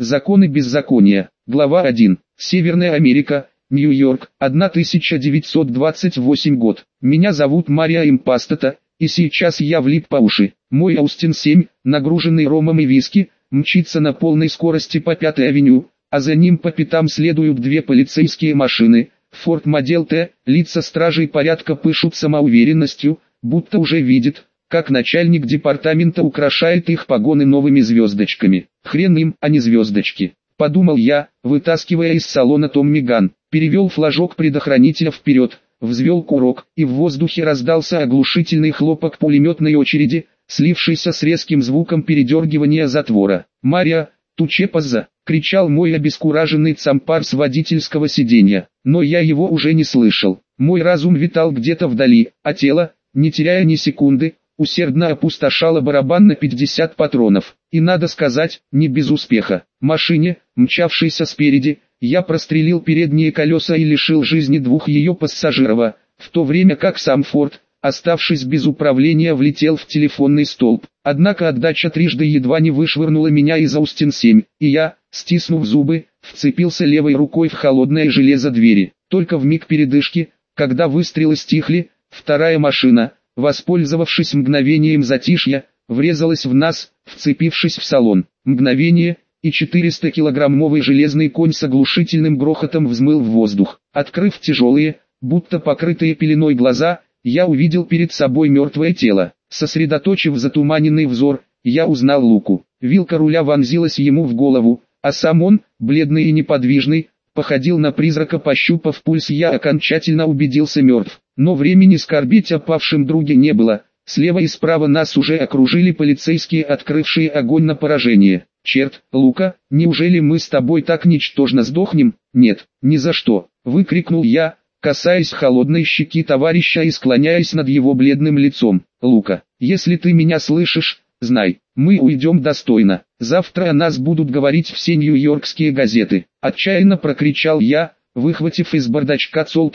Законы беззакония. Глава 1. Северная Америка. Нью-Йорк, 1928 год. Меня зовут Мария Импастата, и сейчас я влип по уши. Мой Аустин 7, нагруженный ромом и виски, мчится на полной скорости по 5-й авеню, а за ним по пятам следуют две полицейские машины. Форд Модел Т. Лица стражей порядка пышут самоуверенностью, будто уже видит, как начальник департамента украшает их погоны новыми звездочками. Хрен им, а не звездочки, подумал я, вытаскивая из салона Томми Ган. Перевел флажок предохранителя вперед, взвел курок, и в воздухе раздался оглушительный хлопок пулеметной очереди, слившийся с резким звуком передергивания затвора. «Мария, тучепаза!» — кричал мой обескураженный цампар с водительского сиденья, но я его уже не слышал. Мой разум витал где-то вдали, а тело, не теряя ни секунды, усердно опустошало барабан на 50 патронов. И надо сказать, не без успеха. Машине, мчавшейся спереди, я прострелил передние колеса и лишил жизни двух ее пассажиров, в то время как сам Форд, оставшись без управления, влетел в телефонный столб. Однако отдача трижды едва не вышвырнула меня из Аустин 7, и я, стиснув зубы, вцепился левой рукой в холодное железо двери. Только в миг передышки, когда выстрелы стихли, вторая машина, воспользовавшись мгновением затишья, врезалась в нас, вцепившись в салон. Мгновение, и 400-килограммовый железный конь с оглушительным грохотом взмыл в воздух. Открыв тяжелые, будто покрытые пеленой глаза, я увидел перед собой мертвое тело. Сосредоточив затуманенный взор, я узнал Луку. Вилка руля вонзилась ему в голову, а сам он, бледный и неподвижный, походил на призрака. Пощупав пульс, я окончательно убедился мертв. Но времени скорбить о павшем друге не было. Слева и справа нас уже окружили полицейские, открывшие огонь на поражение. «Черт, Лука, неужели мы с тобой так ничтожно сдохнем?» «Нет, ни за что!» — выкрикнул я, касаясь холодной щеки товарища и склоняясь над его бледным лицом. «Лука, если ты меня слышишь, знай, мы уйдем достойно. Завтра о нас будут говорить все нью-йоркские газеты!» — отчаянно прокричал я, выхватив из бардачка Colт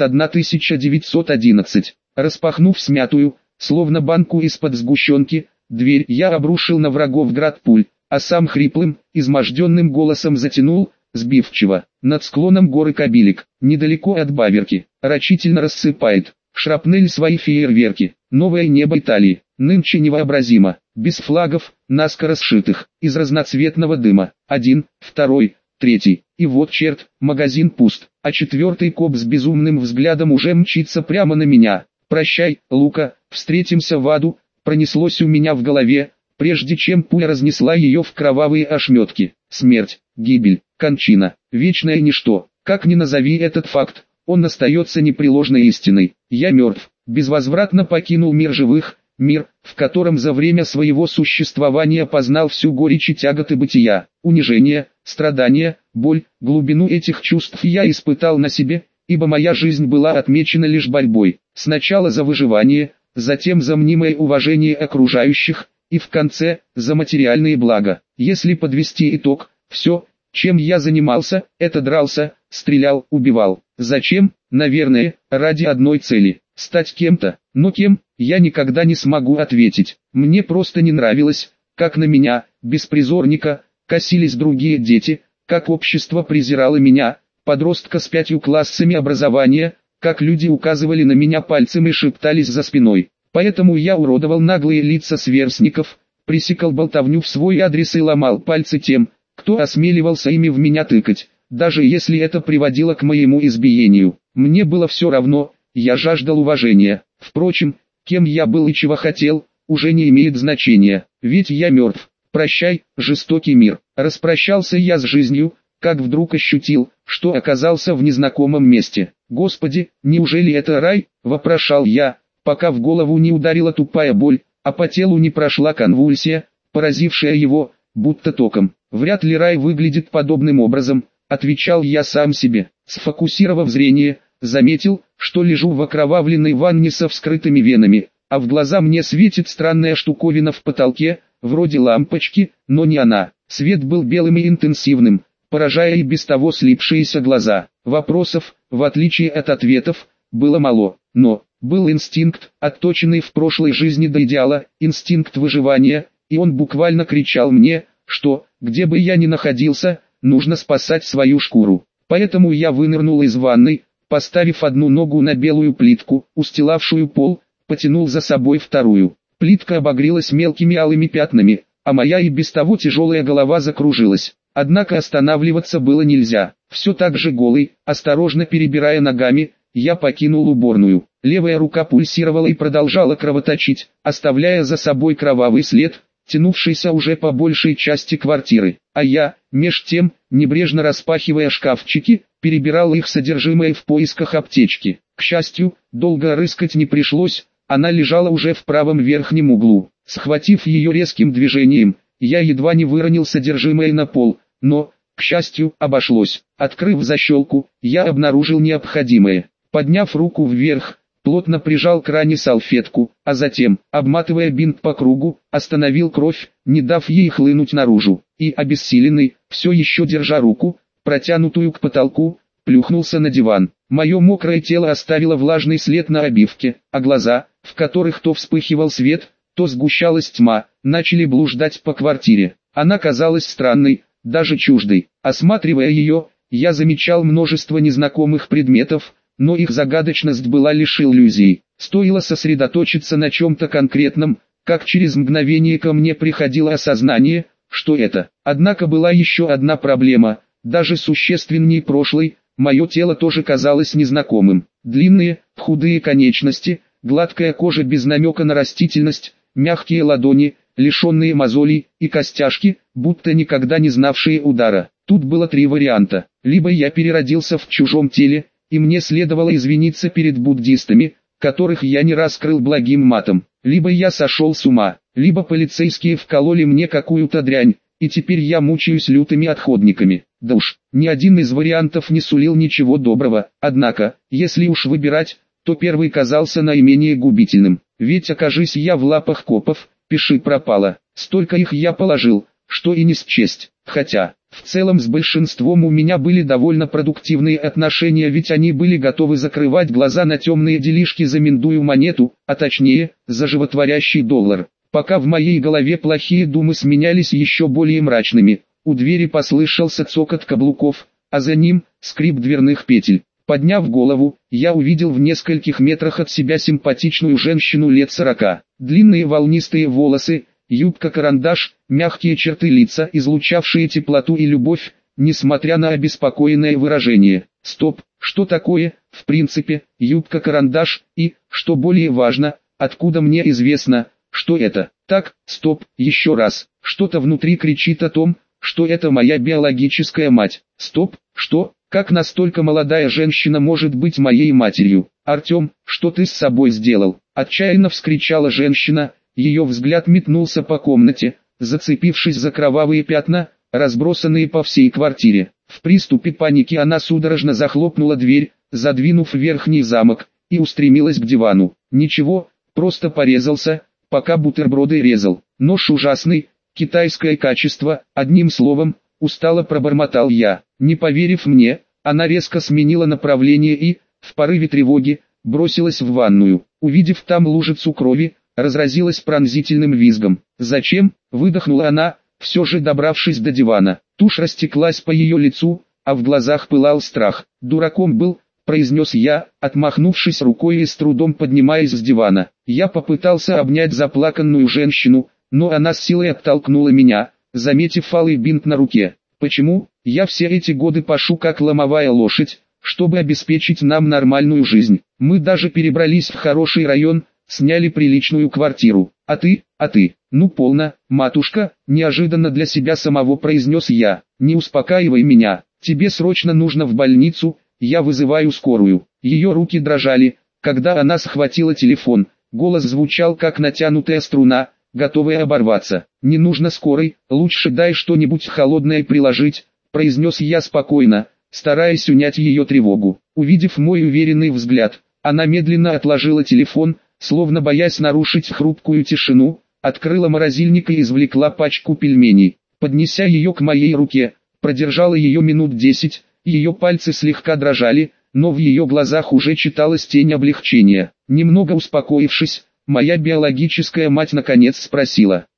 1911. Распахнув смятую, словно банку из-под сгущенки, дверь, я обрушил на врагов град пуль, а сам хриплым, изможденным голосом затянул, сбивчиво, над склоном горы Кабилик, недалеко от Баверки, рачительно рассыпает шрапнель свои фейерверки. Новое небо Италии, нынче невообразимо, без флагов, наскоро сшитых, из разноцветного дыма. Один, второй, третий, и вот черт, магазин пуст, а четвертый коп с безумным взглядом уже мчится прямо на меня. «Прощай, Лука, встретимся в аду», пронеслось у меня в голове, прежде чем пуля разнесла ее в кровавые ошметки. Смерть, гибель, кончина, вечное ничто. Как ни назови этот факт, он остается непреложной истиной. Я мертв, безвозвратно покинул мир живых, мир, в котором за время своего существования познал всю горечь и тяготы бытия. Унижение, страдания, боль, глубину этих чувств я испытал на себе, ибо моя жизнь была отмечена лишь борьбой. Сначала за выживание, затем за мнимое уважение окружающих, и в конце, за материальные блага. Если подвести итог, все, чем я занимался, это дрался, стрелял, убивал. Зачем? Наверное, ради одной цели – стать кем-то. Но кем, я никогда не смогу ответить. Мне просто не нравилось, как на меня, беспризорника, косились другие дети, как общество презирало меня, подростка с 5 классами образования, как люди указывали на меня пальцем и шептались за спиной. Поэтому я уродовал наглые лица сверстников, пресекал болтовню в свой адрес и ломал пальцы тем, кто осмеливался ими в меня тыкать, даже если это приводило к моему избиению. Мне было все равно, я жаждал уважения. Впрочем, кем я был и чего хотел, уже не имеет значения, ведь я мертв. Прощай, жестокий мир. Распрощался я с жизнью, как вдруг ощутил, что оказался в незнакомом месте. «Господи, неужели это рай?» – вопрошал я, пока в голову не ударила тупая боль, а по телу не прошла конвульсия, поразившая его, будто током. «Вряд ли рай выглядит подобным образом», — отвечал я сам себе. Сфокусировав зрение, заметил, что лежу в окровавленной ванне со вскрытыми венами, а в глаза мне светит странная штуковина в потолке, вроде лампочки, но не она. Свет был белым и интенсивным, поражая и без того слипшиеся глаза. Вопросов, в отличие от ответов, было мало, но был инстинкт, отточенный в прошлой жизни до идеала, инстинкт выживания, и он буквально кричал мне, что, где бы я ни находился, нужно спасать свою шкуру. Поэтому я вынырнул из ванной, поставив одну ногу на белую плитку, устилавшую пол, потянул за собой вторую. Плитка обогрелась мелкими алыми пятнами, а моя и без того тяжелая голова закружилась. Однако останавливаться было нельзя. Все так же голый, осторожно перебирая ногами, я покинул уборную. Левая рука пульсировала и продолжала кровоточить, оставляя за собой кровавый след, тянувшийся уже по большей части квартиры. А я, меж тем, небрежно распахивая шкафчики, перебирал их содержимое в поисках аптечки. К счастью, долго рыскать не пришлось, она лежала уже в правом верхнем углу. Схватив ее резким движением, я едва не выронил содержимое на пол, но, к счастью, обошлось. Открыв защелку, я обнаружил необходимое. Подняв руку вверх, плотно прижал к ране салфетку, а затем, обматывая бинт по кругу, остановил кровь, не дав ей хлынуть наружу, и, обессиленный, все еще держа руку, протянутую к потолку, плюхнулся на диван. Мое мокрое тело оставило влажный след на обивке, а глаза, в которых то вспыхивал свет, то сгущалась тьма, начали блуждать по квартире. Она казалась странной, даже чуждой. Осматривая ее, я замечал множество незнакомых предметов, но их загадочность была лишь иллюзией. Стоило сосредоточиться на чем-то конкретном, как через мгновение ко мне приходило осознание, что это. Однако была еще одна проблема, даже существеннее прошлой. Мое тело тоже казалось незнакомым. Длинные, худые конечности, гладкая кожа без намека на растительность, мягкие ладони, лишенные мозолей, и костяшки, будто никогда не знавшие удара. Тут было три варианта. Либо я переродился в чужом теле, и мне следовало извиниться перед буддистами, которых я не раз крыл благим матом. Либо я сошел с ума, либо полицейские вкололи мне какую-то дрянь, и теперь я мучаюсь лютыми отходниками. Да уж, ни один из вариантов не сулил ничего доброго, однако, если уж выбирать, то первый казался наименее губительным. Ведь окажись я в лапах копов, пиши пропало. Столько их я положил, что и не счесть. Хотя, в целом с большинством у меня были довольно продуктивные отношения, ведь они были готовы закрывать глаза на темные делишки за миндую монету, а точнее, за животворящий доллар. Пока в моей голове плохие думы сменялись еще более мрачными, у двери послышался цокот каблуков, а за ним скрип дверных петель. Подняв голову, я увидел в нескольких метрах от себя симпатичную женщину лет 40. Длинные волнистые волосы, юбка-карандаш, мягкие черты лица, излучавшие теплоту и любовь, несмотря на обеспокоенное выражение. Стоп, что такое, в принципе, юбка-карандаш, и, что более важно, откуда мне известно, что это? Так, стоп, еще раз, что-то внутри кричит о том, что это моя биологическая мать. Стоп, что? Как настолько молодая женщина может быть моей матерью? Артем, что ты с собой сделал? Отчаянно вскричала женщина, ее взгляд метнулся по комнате, зацепившись за кровавые пятна, разбросанные по всей квартире. В приступе паники она судорожно захлопнула дверь, задвинув верхний замок, и устремилась к дивану. Ничего, просто порезался, пока бутерброды резал. Нож ужасный, китайское качество, одним словом, устало пробормотал я. Не поверив мне, она резко сменила направление и, в порыве тревоги, бросилась в ванную. Увидев там лужицу крови, разразилась пронзительным визгом. «Зачем?» – выдохнула она, все же добравшись до дивана. Тушь растеклась по ее лицу, а в глазах пылал страх. «Дураком был», – произнес я, отмахнувшись рукой и с трудом поднимаясь с дивана. Я попытался обнять заплаканную женщину, но она с силой оттолкнула меня, заметив алый бинт на руке. «Почему? Я все эти годы пашу как ломовая лошадь, чтобы обеспечить нам нормальную жизнь. Мы даже перебрались в хороший район, сняли приличную квартиру. А ты, ну полно, матушка», неожиданно для себя самого произнес я. «Не успокаивай меня, тебе срочно нужно в больницу, я вызываю скорую». Ее руки дрожали, когда она схватила телефон, голос звучал как натянутая струна, готовая оборваться. «Не нужно скорой, лучше дай что-нибудь холодное приложить», произнес я спокойно, стараясь унять ее тревогу. Увидев мой уверенный взгляд, она медленно отложила телефон, словно боясь нарушить хрупкую тишину, открыла морозильник и извлекла пачку пельменей. Поднеся ее к моей руке, продержала ее минут 10, ее пальцы слегка дрожали, но в ее глазах уже читалась тень облегчения. Немного успокоившись, моя биологическая мать наконец спросила: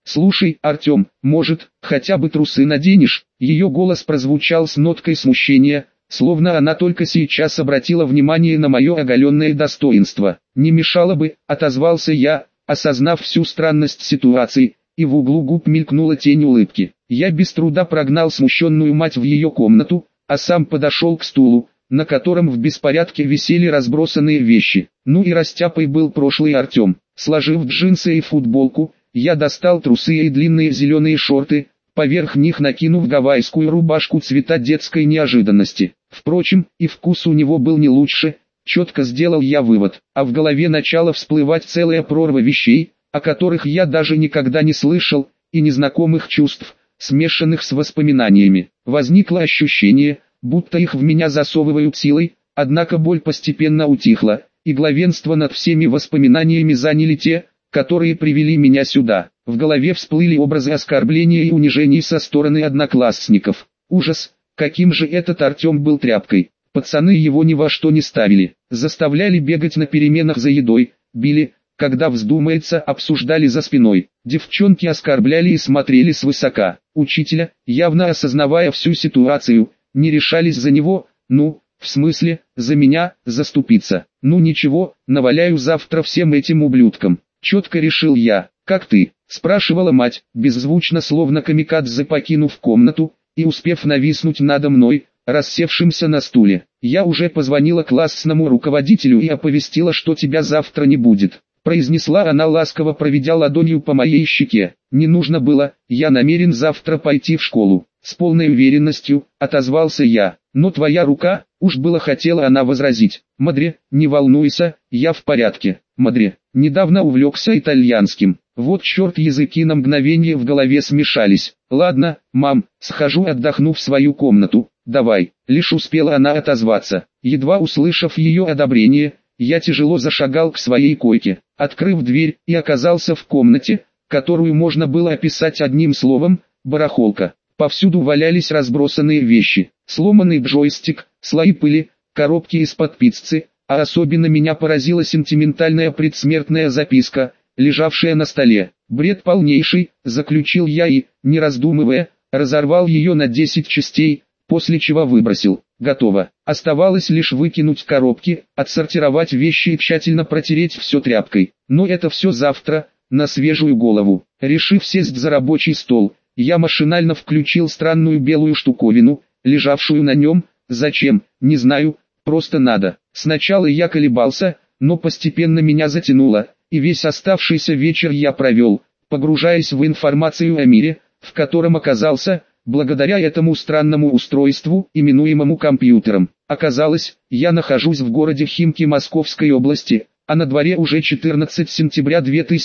«Слушай, Артем, может, хотя бы трусы наденешь?» Ее голос прозвучал с ноткой смущения, словно она только сейчас обратила внимание на мое оголенное достоинство. «Не мешало бы», — отозвался я, осознав всю странность ситуации, и в углу губ мелькнула тень улыбки. Я без труда прогнал смущенную мать в ее комнату, а сам подошел к стулу, на котором в беспорядке висели разбросанные вещи. Ну и растяпой был прошлый Артем. Сложив джинсы и футболку, я достал трусы и длинные зеленые шорты, поверх них накинув гавайскую рубашку цвета детской неожиданности. Впрочем, и вкус у него был не лучше, четко сделал я вывод, а в голове начала всплывать целая прорва вещей, о которых я даже никогда не слышал, и незнакомых чувств, смешанных с воспоминаниями. Возникло ощущение, будто их в меня засовывают силой, однако боль постепенно утихла, и главенство над всеми воспоминаниями заняли те, которые привели меня сюда. В голове всплыли образы оскорбления и унижений со стороны одноклассников. Ужас, каким же этот Артем был тряпкой. Пацаны его ни во что не ставили, заставляли бегать на переменах за едой, били, когда вздумается, обсуждали за спиной. Девчонки оскорбляли и смотрели свысока. Учителя, явно осознавая всю ситуацию, не решались за него, в смысле, за меня, заступиться. Ну ничего, наваляю завтра всем этим ублюдкам. Четко решил я. «Как ты?» – спрашивала мать, беззвучно словно камикадзе покинув комнату, и успев нависнуть надо мной, рассевшимся на стуле. «Я уже позвонила классному руководителю и оповестила, что тебя завтра не будет», – произнесла она, ласково проведя ладонью по моей щеке. «Не нужно было, я намерен завтра пойти в школу». С полной уверенностью, отозвался я. «Но твоя рука», уж было хотела она возразить. «Мадре, не волнуйся, я в порядке». Мадре, недавно увлекся итальянским. Вот черт, языки на мгновение в голове смешались. «Ладно, мам, схожу отдохну в свою комнату, давай». Лишь успела она отозваться. Едва услышав ее одобрение, я тяжело зашагал к своей койке, открыв дверь, и оказался в комнате, которую можно было описать одним словом – барахолка. Повсюду валялись разбросанные вещи, сломанный джойстик, слои пыли, коробки из-под пиццы, а особенно меня поразила сентиментальная предсмертная записка, лежавшая на столе. «Бред полнейший», заключил я и, не раздумывая, разорвал ее на 10 частей, после чего выбросил. Готово. Оставалось лишь выкинуть коробки, отсортировать вещи и тщательно протереть все тряпкой. Но это все завтра, на свежую голову. Решив сесть за рабочий стол, я машинально включил странную белую штуковину, лежавшую на нем. Зачем, не знаю, просто надо. Сначала я колебался, но постепенно меня затянуло, и весь оставшийся вечер я провел, погружаясь в информацию о мире, в котором оказался, благодаря этому странному устройству, именуемому компьютером. Оказалось, я нахожусь в городе Химки Московской области, а на дворе уже 14 сентября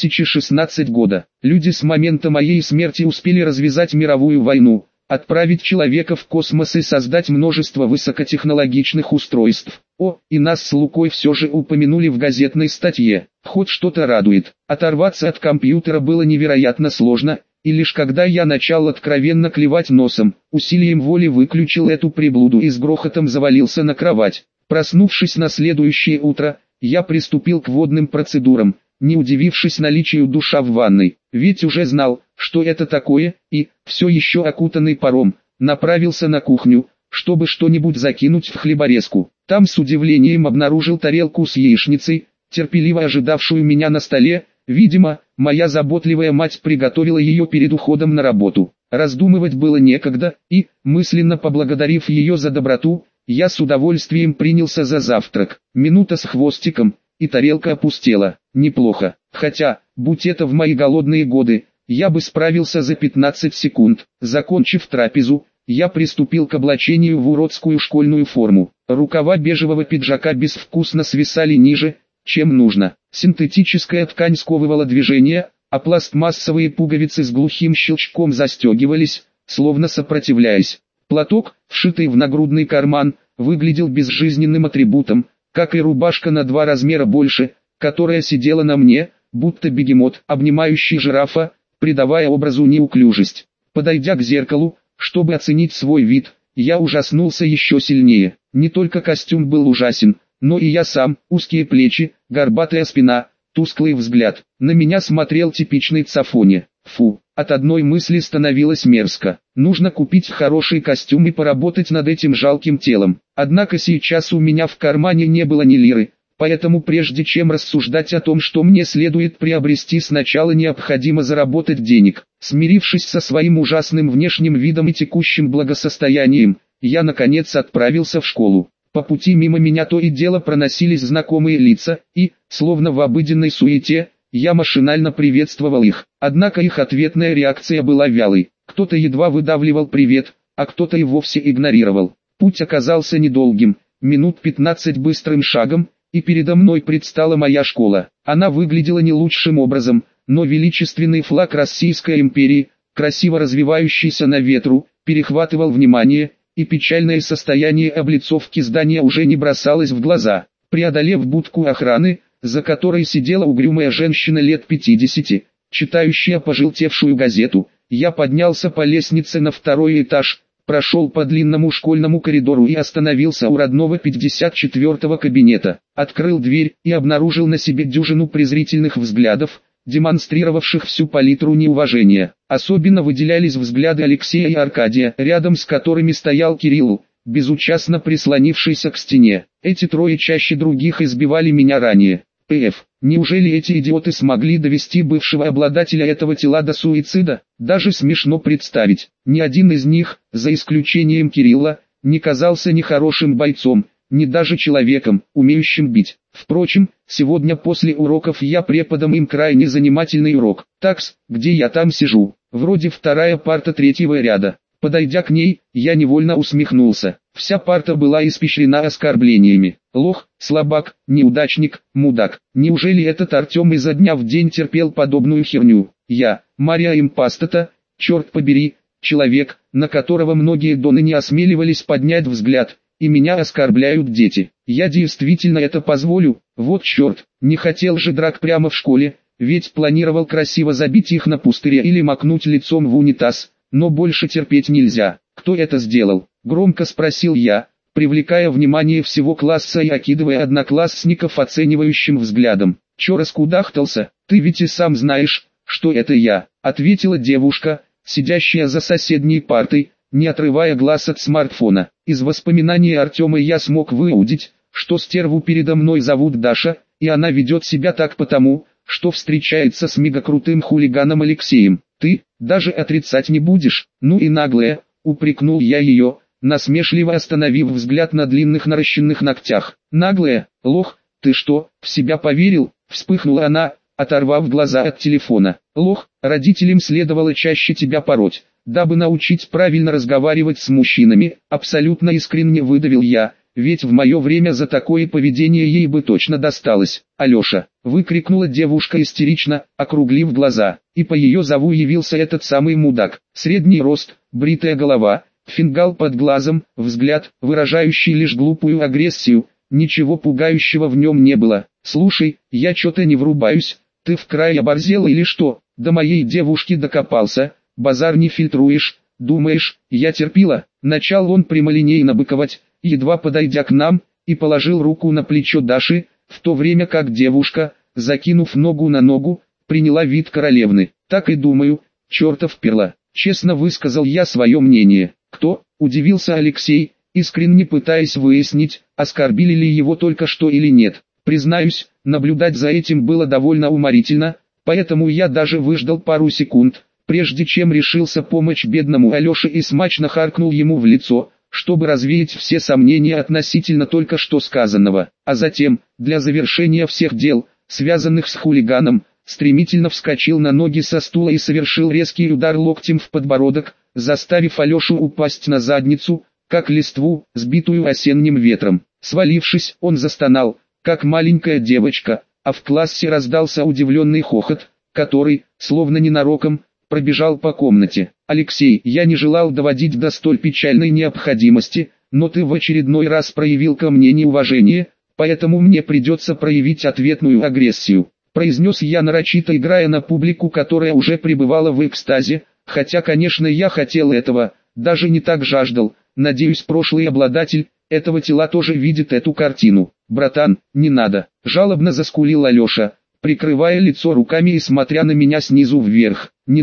2016 года. Люди с момента моей смерти успели развязать мировую войну, отправить человека в космос и создать множество высокотехнологичных устройств. И нас с Лукой все же упомянули в газетной статье. Хоть что-то радует. Оторваться от компьютера было невероятно сложно, и лишь когда я начал откровенно клевать носом, усилием воли выключил эту приблуду и с грохотом завалился на кровать. Проснувшись на следующее утро, я приступил к водным процедурам, не удивившись наличию душа в ванной, ведь уже знал, что это такое, и, все еще окутанный паром, направился на кухню, чтобы что-нибудь закинуть в хлеборезку. Там с удивлением обнаружил тарелку с яичницей, терпеливо ожидавшую меня на столе. Видимо, моя заботливая мать приготовила ее перед уходом на работу. Раздумывать было некогда, и, мысленно поблагодарив ее за доброту, я с удовольствием принялся за завтрак. Минута с хвостиком, и тарелка опустела. Неплохо, хотя, будь это в мои голодные годы, я бы справился за 15 секунд. Закончив трапезу, я приступил к облачению в уродскую школьную форму. Рукава бежевого пиджака безвкусно свисали ниже, чем нужно. Синтетическая ткань сковывала движение, а пластмассовые пуговицы с глухим щелчком застегивались, словно сопротивляясь. Платок, вшитый в нагрудный карман, выглядел безжизненным атрибутом, как и рубашка на 2 размера больше, которая сидела на мне, будто бегемот, обнимающий жирафа, придавая образу неуклюжесть. Подойдя к зеркалу, чтобы оценить свой вид, я ужаснулся еще сильнее. Не только костюм был ужасен, но и я сам. Узкие плечи, горбатая спина, тусклый взгляд. На меня смотрел типичный цафоня. Фу, От одной мысли становилось мерзко. Нужно купить хороший костюм и поработать над этим жалким телом. Однако сейчас у меня в кармане не было ни лиры, поэтому прежде чем рассуждать о том, что мне следует приобрести, сначала необходимо заработать денег. Смирившись со своим ужасным внешним видом и текущим благосостоянием, я наконец отправился в школу. По пути мимо меня то и дело проносились знакомые лица, и, словно в обыденной суете, я машинально приветствовал их. Однако их ответная реакция была вялой. Кто-то едва выдавливал привет, а кто-то и вовсе игнорировал. Путь оказался недолгим, минут 15 быстрым шагом, и передо мной предстала моя школа. Она выглядела не лучшим образом, но величественный флаг Российской империи, красиво развивающийся на ветру, перехватывал внимание, и печальное состояние облицовки здания уже не бросалось в глаза. Преодолев будку охраны, за которой сидела угрюмая женщина лет 50, читающая пожелтевшую газету, я поднялся по лестнице на второй этаж, прошел по длинному школьному коридору и остановился у родного 54-го кабинета. Открыл дверь и обнаружил на себе дюжину презрительных взглядов, демонстрировавших всю палитру неуважения. Особенно выделялись взгляды Алексея и Аркадия, рядом с которыми стоял Кирилл, безучастно прислонившийся к стене. Эти трое чаще других избивали меня ранее. Неужели эти идиоты смогли довести бывшего обладателя этого тела до суицида? Даже смешно представить. Ни один из них, за исключением Кирилла, не казался ни хорошим бойцом, ни даже человеком, умеющим бить. Впрочем, сегодня после уроков я преподам им крайне занимательный урок. Такс, где я там сижу? Вроде вторая парта третьего ряда. Подойдя к ней, я невольно усмехнулся. Вся парта была испещрена оскорблениями. Лох, слабак, неудачник, мудак. Неужели этот Артем изо дня в день терпел подобную херню? Я, Мария Импастата, черт побери, человек, на которого многие доны не осмеливались поднять взгляд, и меня оскорбляют дети. Я действительно это позволю? Вот черт, не хотел же драк прямо в школе, ведь планировал красиво забить их на пустыре или макнуть лицом в унитаз. Но больше терпеть нельзя. Кто это сделал? Громко спросил я, привлекая внимание всего класса и окидывая одноклассников оценивающим взглядом. Чё раскудахтался? Ты ведь и сам знаешь, что это я, ответила девушка, сидящая за соседней партой, не отрывая глаз от смартфона. Из воспоминаний Артема я смог выудить, что стерву передо мной зовут Даша, и она ведет себя так потому, что встречается с мегакрутым хулиганом Алексеем. Ты даже отрицать не будешь? Ну и наглая, упрекнул я ее, насмешливо остановив взгляд на длинных наращенных ногтях. Наглая, лох, ты что, в себя поверил? Вспыхнула она, оторвав глаза от телефона. Лох, родителям следовало чаще тебя пороть, дабы научить правильно разговаривать с мужчинами, абсолютно искренне выдавил я. Ведь в мое время за такое поведение ей бы точно досталось. Алеша, выкрикнула девушка истерично, округлив глаза, и по ее зову явился этот самый мудак. Средний рост, бритая голова, фингал под глазом, взгляд, выражающий лишь глупую агрессию, ничего пугающего в нем не было. Слушай, я что-то не врубаюсь, ты в край оборзел или что? До моей девушки докопался, базар не фильтруешь, думаешь, я терпила? Начал он прямолинейно быковать, едва подойдя к нам, и положил руку на плечо Даши, в то время как девушка, закинув ногу на ногу, приняла вид королевны. Так и думаю, чертов перла. Честно высказал я свое мнение. Кто? Удивился Алексей, искренне пытаясь выяснить, оскорбили ли его только что или нет. Признаюсь, наблюдать за этим было довольно уморительно, поэтому я даже выждал пару секунд, прежде чем решился помочь бедному Алёше и смачно харкнул ему в лицо, чтобы развеять все сомнения относительно только что сказанного. А затем, для завершения всех дел, связанных с хулиганом, стремительно вскочил на ноги со стула и совершил резкий удар локтем в подбородок, заставив Алешу упасть на задницу, как листву, сбитую осенним ветром. Свалившись, он застонал, как маленькая девочка, а в классе раздался удивленный хохот, который, словно ненароком, пробежал по комнате. «Алексей, я не желал доводить до столь печальной необходимости, но ты в очередной раз проявил ко мне неуважение, поэтому мне придется проявить ответную агрессию», произнес я нарочито, играя на публику, которая уже пребывала в экстазе, хотя, конечно, я хотел этого, даже не так жаждал. Надеюсь, прошлый обладатель этого тела тоже видит эту картину. «Братан, не надо», жалобно заскулил Алеша, прикрывая лицо руками и смотря на меня снизу вверх. «Не надо?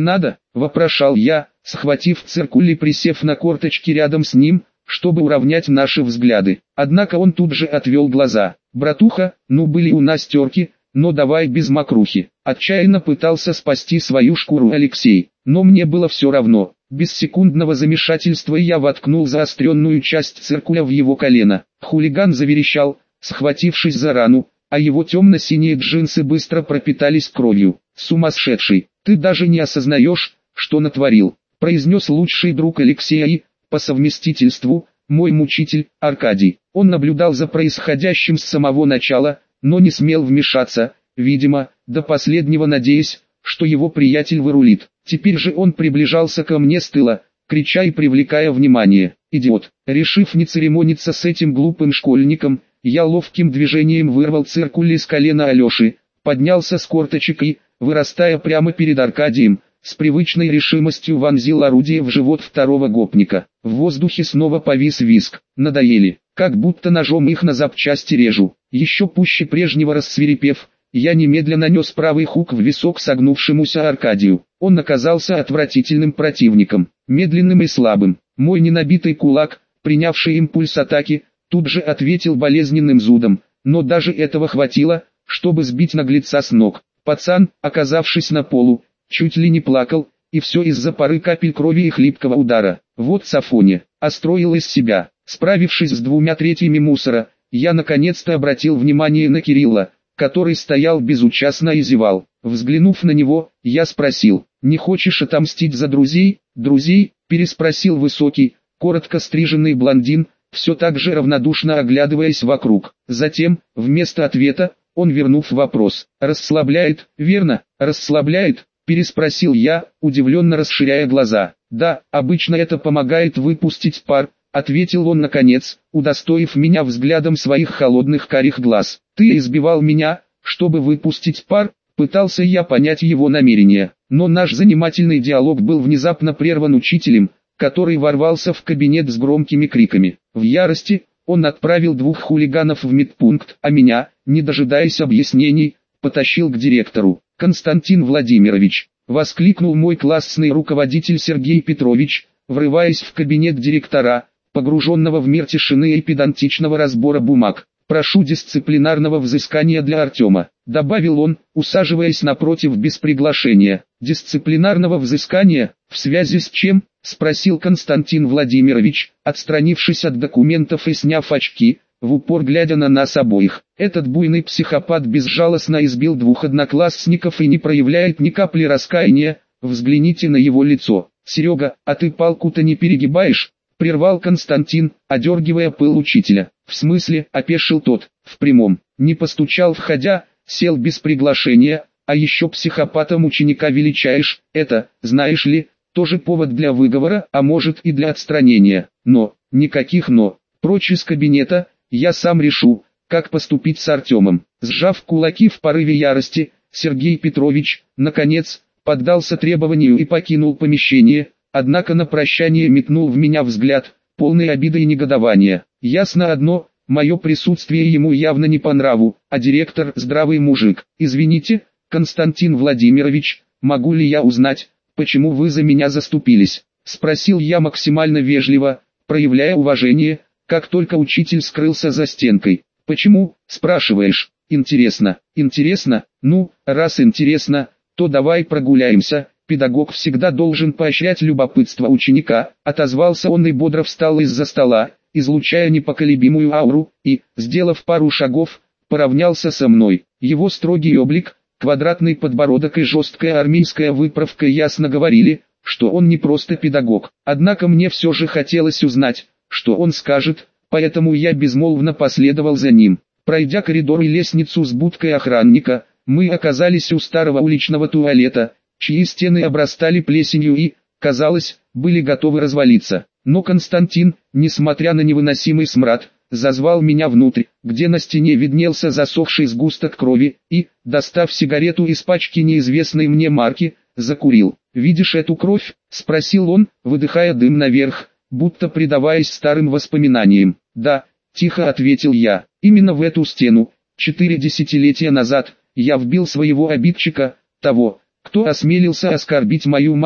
— вопрошал я, схватив циркуль и присев на корточки рядом с ним, чтобы уравнять наши взгляды. Однако он тут же отвел глаза. «Братуха, ну были у нас терки, но давай без мокрухи». Отчаянно пытался спасти свою шкуру Алексей, но мне было все равно. Без секундного замешательства я воткнул заостренную часть циркуля в его колено. Хулиган заверещал, схватившись за рану, а его темно-синие джинсы быстро пропитались кровью. «Сумасшедший, ты даже не осознаешь, что натворил», произнес лучший друг Алексея и, по совместительству, мой мучитель, Аркадий. Он наблюдал за происходящим с самого начала, но не смел вмешаться, видимо, до последнего надеясь, что его приятель вырулит. Теперь же он приближался ко мне с тыла, крича и привлекая внимание. «Идиот!» Решив не церемониться с этим глупым школьником, я ловким движением вырвал циркуль из колена Алеши, поднялся с корточек и, вырастая прямо перед Аркадием, с привычной решимостью вонзил орудие в живот второго гопника. В воздухе снова повис визг. Надоели, как будто ножом их на запчасти режу. Еще пуще прежнего рассвирепев, я немедленно нанес правый хук в висок согнувшемуся Аркадию. Он оказался отвратительным противником, медленным и слабым. Мой ненабитый кулак, принявший импульс атаки, тут же ответил болезненным зудом, но даже этого хватило, чтобы сбить наглеца с ног. Пацан, оказавшись на полу, чуть ли не плакал, и все из-за пары капель крови и хлипкого удара. Вот Сафоня, строил из себя. Справившись с 2/3 мусора, я наконец-то обратил внимание на Кирилла, который стоял безучастно и зевал. Взглянув на него, я спросил: «Не хочешь отомстить за друзей?» «Друзей?» – переспросил высокий, коротко стриженный блондин, все так же равнодушно оглядываясь вокруг. Затем, вместо ответа, он, вернув вопрос: «Расслабляет, верно?» «Расслабляет?» – переспросил я, удивленно расширяя глаза. «Да, обычно это помогает выпустить пар», — ответил он наконец, удостоив меня взглядом своих холодных карих глаз. «Ты избивал меня, чтобы выпустить пар?» Пытался я понять его намерения, но наш занимательный диалог был внезапно прерван учителем, который ворвался в кабинет с громкими криками. В ярости он отправил 2 хулиганов в медпункт, а меня, не дожидаясь объяснений, потащил к директору. «Константин Владимирович!» — воскликнул мой классный руководитель Сергей Петрович, врываясь в кабинет директора, погруженного в мир тишины и педантичного разбора бумаг. «Прошу дисциплинарного взыскания для Артема», — добавил он, усаживаясь напротив без приглашения. «Дисциплинарного взыскания? В связи с чем?» — спросил Константин Владимирович, отстранившись от документов и сняв очки, в упор глядя на нас обоих. «Этот буйный психопат безжалостно избил 2 одноклассников и не проявляет ни капли раскаяния, взгляните на его лицо». «Серега, а ты палку-то не перегибаешь?» — прервал Константин, одергивая пыл учителя. «В смысле?» — опешил тот. «В прямом. Не постучал входя, сел без приглашения, а еще психопатом ученика величаешь. Это, знаешь ли, тоже повод для выговора, а может и для отстранения. Но, никаких «но». Прочь из кабинета, я сам решу, как поступить с Артемом». Сжав кулаки в порыве ярости, Сергей Петрович, наконец, поддался требованию и покинул помещение, однако на прощание метнул в меня взгляд, полный обиды и негодования. Ясно одно, мое присутствие ему явно не по нраву, а директор здравый мужик. «Извините, Константин Владимирович, могу ли я узнать, почему вы за меня заступились?» — спросил я максимально вежливо, проявляя уважение, как только учитель скрылся за стенкой. «Почему, спрашиваешь? Интересно. Интересно? Ну, раз интересно, то давай прогуляемся». «Педагог всегда должен поощрять любопытство ученика», — отозвался он и бодро встал из-за стола, излучая непоколебимую ауру, и, сделав пару шагов, поравнялся со мной. Его строгий облик, квадратный подбородок и жесткая армейская выправка ясно говорили, что он не просто педагог. Однако мне все же хотелось узнать, что он скажет, поэтому я безмолвно последовал за ним. Пройдя коридор и лестницу с будкой охранника, мы оказались у старого уличного туалета, чьи стены обрастали плесенью и, казалось, были готовы развалиться. Но Константин, несмотря на невыносимый смрад, зазвал меня внутрь, где на стене виднелся засохший сгусток крови, и, достав сигарету из пачки неизвестной мне марки, закурил. «Видишь эту кровь?» — спросил он, выдыхая дым наверх, будто предаваясь старым воспоминаниям. «Да», — тихо ответил я, — «именно в эту стену, 4 десятилетия назад, я вбил своего обидчика, того, кто осмелился оскорбить мою мать,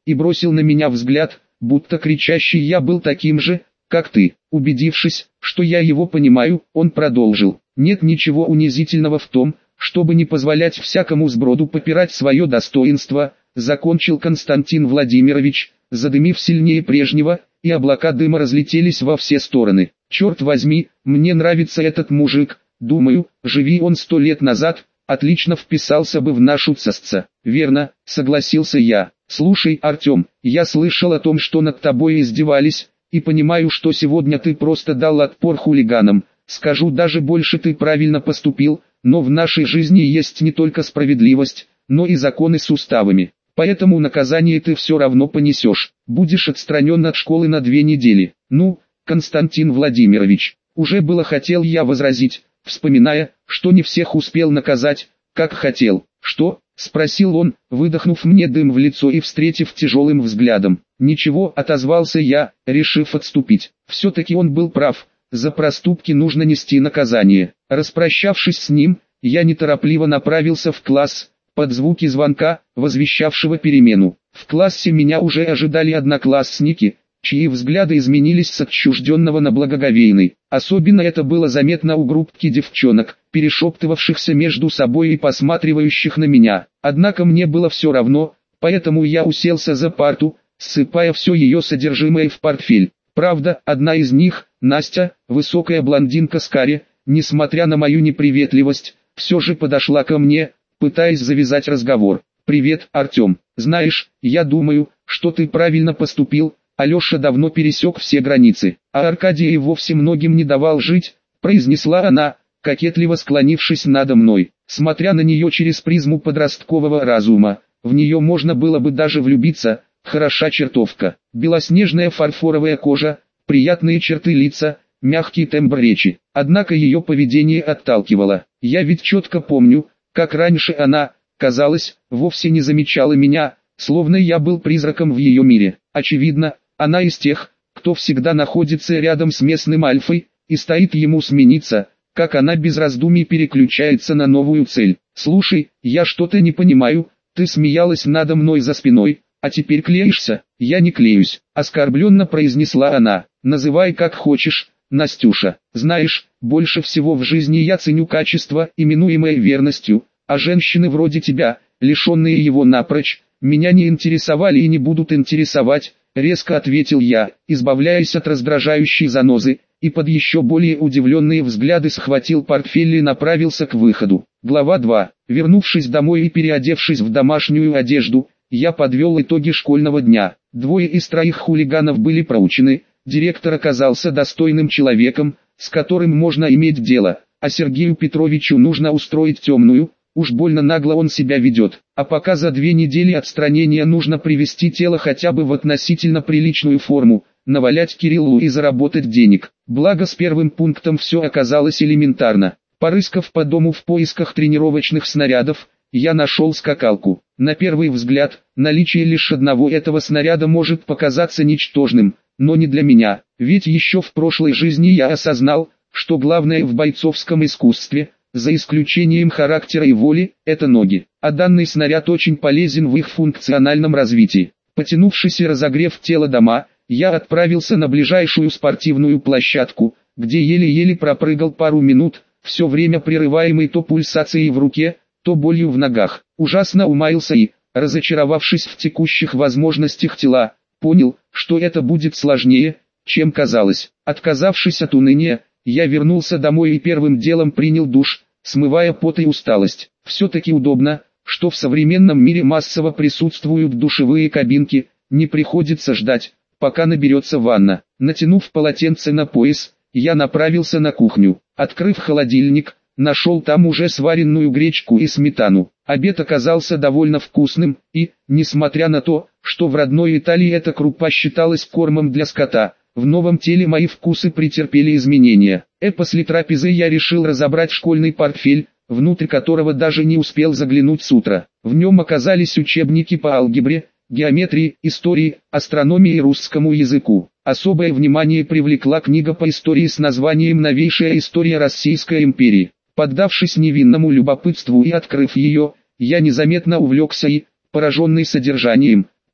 и бросил на меня взгляд, будто кричащий: «Я был таким же, как ты». Убедившись, что я его понимаю, он продолжил: «Нет ничего унизительного в том, чтобы не позволять всякому сброду попирать свое достоинство», закончил Константин Владимирович, задымив сильнее прежнего, и облака дыма разлетелись во все стороны. «Черт возьми, мне нравится этот мужик, думаю, живи он 100 лет назад, отлично вписался бы в нашу ЦСЦ». «Верно», согласился я. «Слушай, Артем, я слышал о том, что над тобой издевались, и понимаю, что сегодня ты просто дал отпор хулиганам. Скажу даже больше, ты правильно поступил, но в нашей жизни есть не только справедливость, но и законы с уставами. Поэтому наказание ты все равно понесешь. Будешь отстранен от школы на 2 недели. Ну, Константин Владимирович, уже было хотел я возразить, вспоминая, что не всех успел наказать, как хотел. «Что?» — спросил он, выдохнув мне дым в лицо и встретив тяжелым взглядом. «Ничего», — отозвался я, решив отступить. Все-таки он был прав, за проступки нужно нести наказание. Распрощавшись с ним, я неторопливо направился в класс, под звуки звонка, возвещавшего перемену. В классе меня уже ожидали одноклассники, чьи взгляды изменились с отчужденного на благоговейный. Особенно это было заметно у группки девчонок, перешептывавшихся между собой и посматривающих на меня. Однако мне было все равно, поэтому я уселся за парту, ссыпая все ее содержимое в портфель. Правда, одна из них, Настя, высокая блондинка с каре, несмотря на мою неприветливость, все же подошла ко мне, пытаясь завязать разговор. «Привет, Артем. Знаешь, я думаю, что ты правильно поступил. Алеша давно пересек все границы, а Аркадий и вовсе многим не давал жить», произнесла она, кокетливо склонившись надо мной. Смотря на нее через призму подросткового разума, в нее можно было бы даже влюбиться. Хороша чертовка, белоснежная фарфоровая кожа, приятные черты лица, мягкий тембр речи. Однако ее поведение отталкивало. Я ведь четко помню, как раньше она, казалось, вовсе не замечала меня, словно я был призраком в ее мире. Очевидно, она из тех, кто всегда находится рядом с местным альфой, и стоит ему смениться, как она без раздумий переключается на новую цель. «Слушай, я что-то не понимаю, ты смеялась надо мной за спиной, а теперь клеишься?» «Я не клеюсь», — оскорбленно произнесла она. «Называй как хочешь, Настюша. Знаешь, больше всего в жизни я ценю качество, именуемое верностью, а женщины вроде тебя, лишенные его напрочь, меня не интересовали и не будут интересовать», — резко ответил я, избавляясь от раздражающей занозы, и под еще более удивленные взгляды схватил портфель и направился к выходу. Глава 2. Вернувшись домой и переодевшись в домашнюю одежду, я подвел итоги школьного дня. 2 из 3 хулиганов были проучены, директор оказался достойным человеком, с которым можно иметь дело, а Сергею Петровичу нужно устроить темную, уж больно нагло он себя ведет. А пока за 2 недели отстранения нужно привести тело хотя бы в относительно приличную форму, навалять Кириллу и заработать денег. Благо с первым пунктом все оказалось элементарно. Порыскав по дому в поисках тренировочных снарядов, я нашел скакалку. На первый взгляд, наличие лишь одного этого снаряда может показаться ничтожным, но не для меня, ведь еще в прошлой жизни я осознал, что главное в бойцовском искусстве, за исключением характера и воли, это ноги. А данный снаряд очень полезен в их функциональном развитии. Потянувшись и разогрев тело дома, я отправился на ближайшую спортивную площадку, где еле-еле пропрыгал пару минут, все время прерываемый то пульсацией в руке, то болью в ногах. Ужасно умаился и, разочаровавшись в текущих возможностях тела, понял, что это будет сложнее, чем казалось. Отказавшись от уныния, я вернулся домой и первым делом принял душ, смывая пот и усталость. Все-таки удобно, что в современном мире массово присутствуют душевые кабинки, не приходится ждать, пока наберется ванна. Натянув полотенце на пояс, я направился на кухню. Открыв холодильник, нашел там уже сваренную гречку и сметану. Обед оказался довольно вкусным, и, несмотря на то, что в родной Италии эта крупа считалась кормом для скота, в новом теле мои вкусы претерпели изменения. После трапезы я решил разобрать школьный портфель, внутрь которого даже не успел заглянуть с утра. В нем оказались учебники по алгебре, геометрии, истории, астрономии и русскому языку. Особое внимание привлекла книга по истории с названием «Новейшая история Российской империи». Поддавшись невинному любопытству и открыв ее, я незаметно увлекся и, пораженный содержанием,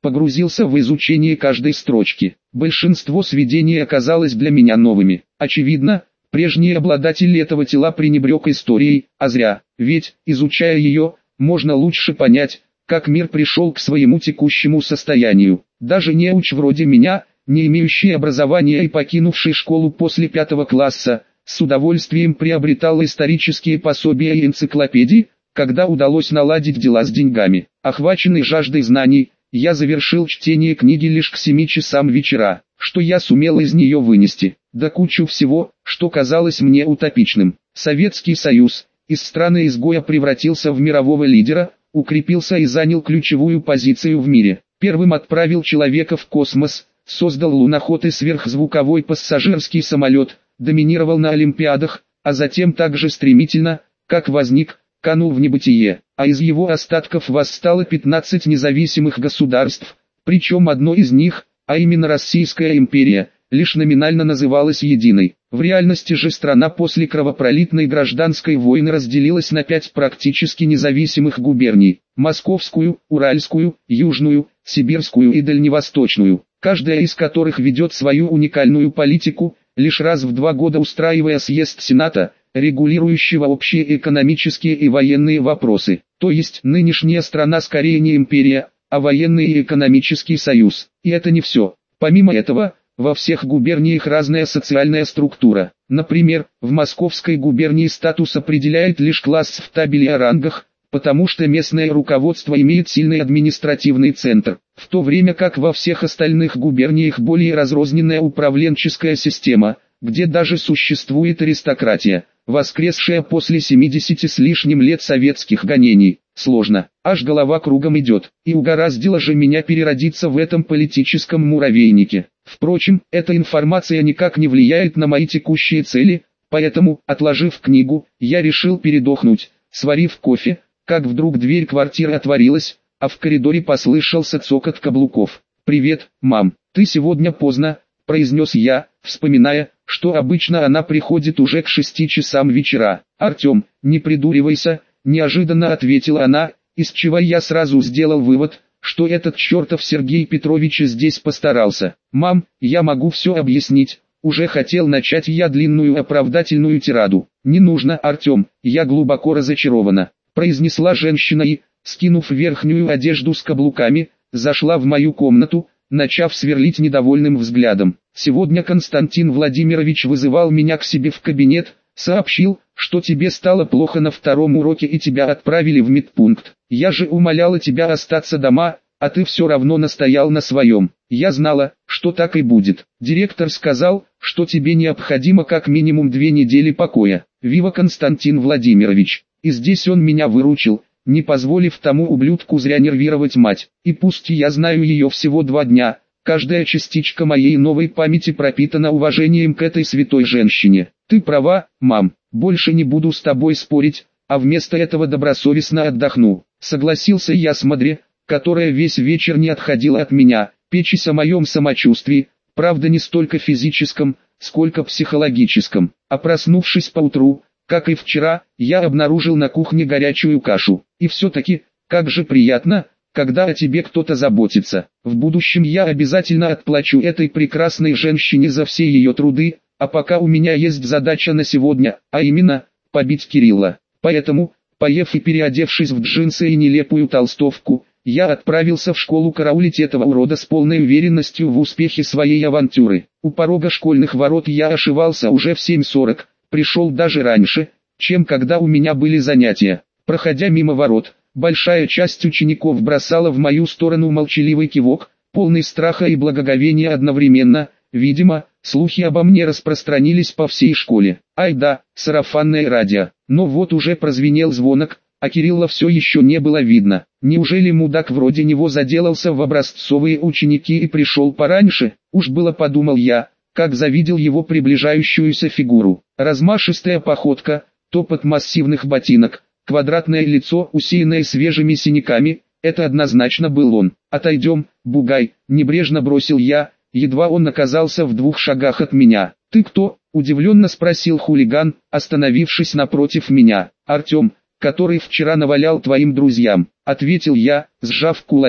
погрузился в изучение каждой строчки. Большинство сведений оказалось для меня новыми. Очевидно, прежний обладатель этого тела пренебрег историей, а зря, ведь, изучая ее, можно лучше понять, как мир пришел к своему текущему состоянию. Даже неуч вроде меня, не имеющий образования и покинувший школу после 5 класса, с удовольствием приобретал исторические пособия и энциклопедии, когда удалось наладить дела с деньгами. Охваченный жаждой знаний, я завершил чтение книги лишь к 7 часам вечера. Что я сумел из нее вынести? Да кучу всего, что казалось мне утопичным. Советский Союз из страны-изгоя превратился в мирового лидера, укрепился и занял ключевую позицию в мире. Первым отправил человека в космос, создал луноход и сверхзвуковой пассажирский самолет, доминировал на Олимпиадах, а затем так же стремительно, как возник, канул в небытие, а из его остатков восстало 15 независимых государств, причем одно из них, а именно Российская империя, лишь номинально называлась единой. В реальности же страна после кровопролитной гражданской войны разделилась на 5 практически независимых губерний: Московскую, Уральскую, Южную, Сибирскую и Дальневосточную, каждая из которых ведет свою уникальную политику, лишь раз в 2 года устраивая съезд Сената, регулирующего общие экономические и военные вопросы. То есть нынешняя страна скорее не империя, а военный и экономический союз. И это не все. Помимо этого, во всех губерниях разная социальная структура. Например, в Московской губернии статус определяет лишь класс в табеле о рангах, потому что местное руководство имеет сильный административный центр, в то время как во всех остальных губерниях более разрозненная управленческая система, где даже существует аристократия, воскресшая после 70 с лишним лет советских гонений. Сложно, аж голова кругом идет, и угораздило же меня переродиться в этом политическом муравейнике. Впрочем, эта информация никак не влияет на мои текущие цели, поэтому, отложив книгу, я решил передохнуть, сварив кофе, как вдруг дверь квартиры отворилась, а в коридоре послышался цокот каблуков. «Привет, мам, ты сегодня поздно», — произнес я, вспоминая, что обычно она приходит уже к 6 часам вечера. «Артем, не придуривайся», — неожиданно ответила она, из чего я сразу сделал вывод, что этот чертов Сергей Петрович здесь постарался. «Мам, я могу все объяснить», — уже хотел начать я длинную оправдательную тираду. «Не нужно, Артем, я глубоко разочарована», — произнесла женщина и, скинув верхнюю одежду с каблуками, зашла в мою комнату, начав сверлить недовольным взглядом. «Сегодня Константин Владимирович вызывал меня к себе в кабинет, сообщил, что тебе стало плохо на 2-м уроке и тебя отправили в медпункт. Я же умоляла тебя остаться дома, а ты все равно настоял на своем. Я знала, что так и будет. Директор сказал, что тебе необходимо как минимум 2 недели покоя. Вива Константин Владимирович. И здесь он меня выручил, не позволив тому ублюдку зря нервировать мать. И пусть я знаю ее всего 2 дня, каждая частичка моей новой памяти пропитана уважением к этой святой женщине. Ты права, мам, больше не буду с тобой спорить, а вместо этого добросовестно отдохну. Согласился я с Мадре, которая весь вечер не отходила от меня, печась о моем самочувствии, правда не столько физическом, сколько психологическом. А проснувшись поутру, как и вчера, я обнаружил на кухне горячую кашу. И все-таки, как же приятно, когда о тебе кто-то заботится. В будущем я обязательно отплачу этой прекрасной женщине за все ее труды, а пока у меня есть задача на сегодня, а именно, побить Кирилла. Поэтому, поев и переодевшись в джинсы и нелепую толстовку, я отправился в школу караулить этого урода с полной уверенностью в успехе своей авантюры. У порога школьных ворот я ошивался уже в 7:40, пришел даже раньше, чем когда у меня были занятия. Проходя мимо ворот, большая часть учеников бросала в мою сторону молчаливый кивок, полный страха и благоговения одновременно. Видимо, слухи обо мне распространились по всей школе. Ай да, сарафанное радио. Но вот уже прозвенел звонок, а Кирилла все еще не было видно. Неужели мудак вроде него заделался в образцовые ученики и пришел пораньше? Уж было подумал я, как завидел его приближающуюся фигуру. Размашистая походка, топот массивных ботинок, квадратное лицо, усеянное свежими синяками, это однозначно был он. «Отойдем, бугай», — небрежно бросил я, едва он оказался в 2 шагах от меня. «Ты кто?» — удивленно спросил хулиган, остановившись напротив меня. «Артем, который вчера навалял твоим друзьям», — ответил я, сжав кулаки.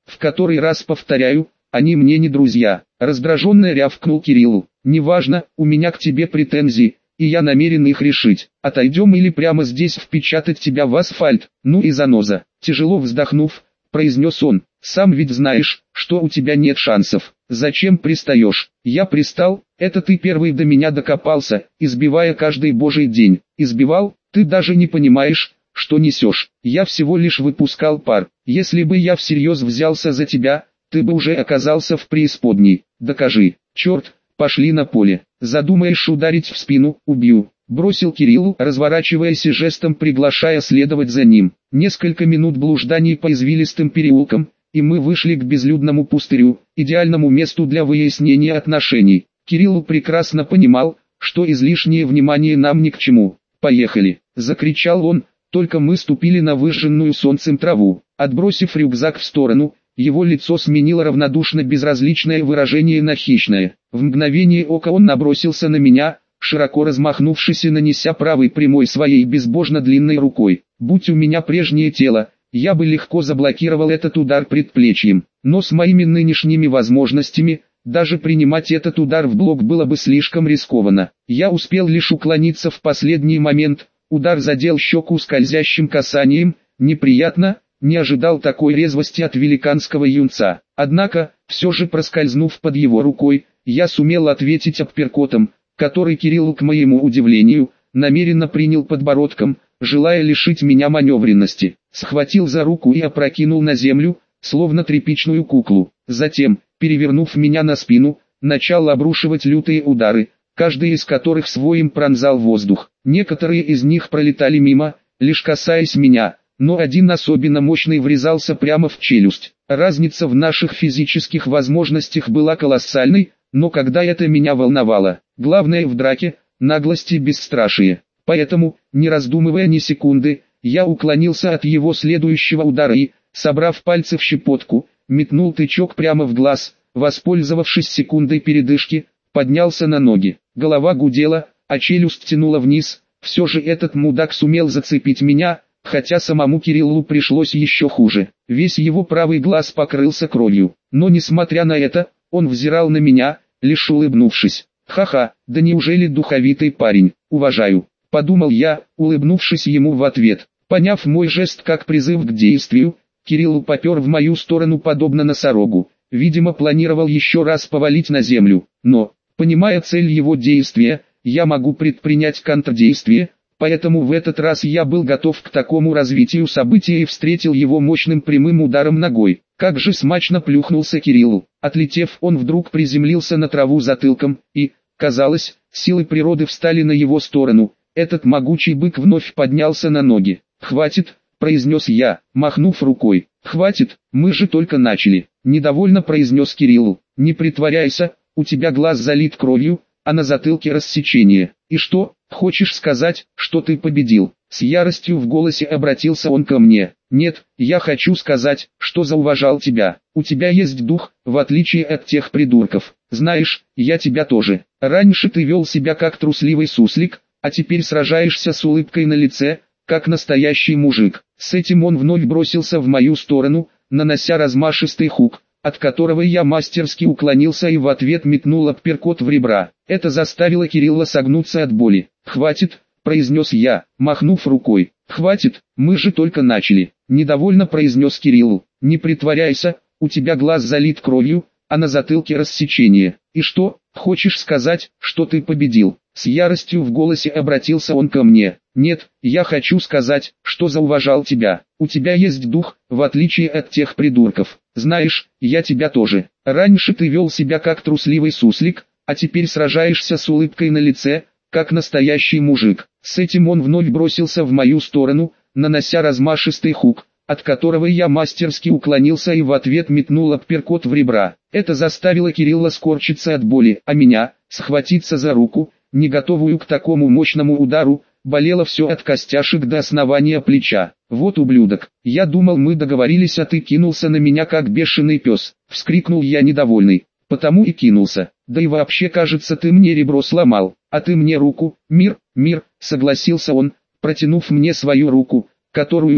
В который раз повторяю, они мне не друзья. Раздраженно рявкнул Кириллу. Неважно, у меня к тебе претензии, и я намерен их решить. Отойдем или прямо здесь впечатать тебя в асфальт. Ну и заноза. Тяжело вздохнув, произнес он. Сам ведь знаешь, что у тебя нет шансов. Зачем пристаешь? Я пристал, это ты первый до меня докопался, избивая каждый божий день. Избивал? Ты даже не понимаешь, что несешь. Я всего лишь выпускал пар. Если бы я всерьез взялся за тебя, ты бы уже оказался в преисподней. Докажи. Черт, пошли на поле. Задумаешь ударить в спину, убью. Бросил Кириллу, разворачиваясь и жестом приглашая следовать за ним. Несколько минут блужданий по извилистым переулкам, и мы вышли к безлюдному пустырю, идеальному месту для выяснения отношений. Кирилл прекрасно понимал, что излишнее внимание нам ни к чему. «Поехали!» – закричал он, только мы ступили на выжженную солнцем траву. Отбросив рюкзак в сторону, его лицо сменило равнодушно-безразличное выражение на хищное. В мгновение ока он набросился на меня, широко размахнувшись и нанеся правой прямой своей безбожно длинной рукой. Будь у меня прежнее тело, я бы легко заблокировал этот удар предплечьем, но с моими нынешними возможностями, даже принимать этот удар в блок было бы слишком рискованно. Я успел лишь уклониться в последний момент, удар задел щеку скользящим касанием, неприятно, не ожидал такой резвости от великанского юнца. Однако, все же проскользнув под его рукой, я сумел ответить апперкотом, который Кирилл, к моему удивлению, намеренно принял подбородком, желая лишить меня маневренности. Схватил за руку и опрокинул на землю, словно тряпичную куклу. Затем, перевернув меня на спину, начал обрушивать лютые удары, каждый из которых своим пронзал воздух. Некоторые из них пролетали мимо, лишь касаясь меня, но один особенно мощный врезался прямо в челюсть. Разница в наших физических возможностях была колоссальной, но когда это меня волновало, главное в драке – наглость и бесстрашие. Поэтому, не раздумывая ни секунды, я уклонился от его следующего удара и, собрав пальцы в щепотку, метнул тычок прямо в глаз, воспользовавшись секундой передышки, поднялся на ноги. Голова гудела, а челюсть тянула вниз. Все же этот мудак сумел зацепить меня, хотя самому Кириллу пришлось еще хуже. Весь его правый глаз покрылся кровью. Но несмотря на это, он взирал на меня, лишь улыбнувшись. «Ха-ха, да неужели духовитый парень, уважаю», — подумал я, улыбнувшись ему в ответ. Поняв мой жест как призыв к действию, Кирилл попер в мою сторону подобно носорогу. Видимо, планировал еще раз повалить на землю. Но, понимая цель его действия, я могу предпринять контрдействие, поэтому в этот раз я был готов к такому развитию событий и встретил его мощным прямым ударом ногой. Как же смачно плюхнулся Кириллу. Отлетев, он вдруг приземлился на траву затылком, и, казалось, силы природы встали на его сторону. Этот могучий бык вновь поднялся на ноги. «Хватит», — произнес я, махнув рукой. «Хватит, мы же только начали», — недовольно произнес Кирилл. «Не притворяйся, у тебя глаз залит кровью, а на затылке рассечение. И что, хочешь сказать, что ты победил?» С яростью в голосе обратился он ко мне. «Нет, я хочу сказать, что зауважал тебя. У тебя есть дух, в отличие от тех придурков. Знаешь, я тебя тоже. Раньше ты вел себя как трусливый суслик, а теперь сражаешься с улыбкой на лице, как настоящий мужик». С этим он вновь бросился в мою сторону, нанося размашистый хук, от которого я мастерски уклонился и в ответ метнул апперкот в ребра. Это заставило Кирилла согнуться от боли. «Хватит», — произнес я, махнув рукой. «Хватит, мы же только начали», — недовольно произнес Кирилл. «Не притворяйся, у тебя глаз залит кровью, а на затылке рассечение. И что, хочешь сказать, что ты победил?» С яростью в голосе обратился он ко мне. «Нет, я хочу сказать, что зауважал тебя. У тебя есть дух, в отличие от тех придурков. Знаешь, я тебя тоже. Раньше ты вел себя как трусливый суслик, а теперь сражаешься с улыбкой на лице, как настоящий мужик». С этим он вновь бросился в мою сторону, нанося размашистый хук, от которого я мастерски уклонился и в ответ метнул апперкот в ребра. Это заставило Кирилла скорчиться от боли, а меня, схватиться за руку, не готовую к такому мощному удару, болело все от костяшек до основания плеча. «Вот ублюдок, я думал, мы договорились, а ты кинулся на меня как бешеный пес», — вскрикнул я недовольный. «Потому и кинулся. Да и вообще, кажется, ты мне ребро сломал, а ты мне руку». «Мир, мир», — согласился он, протянув мне свою руку, которую я,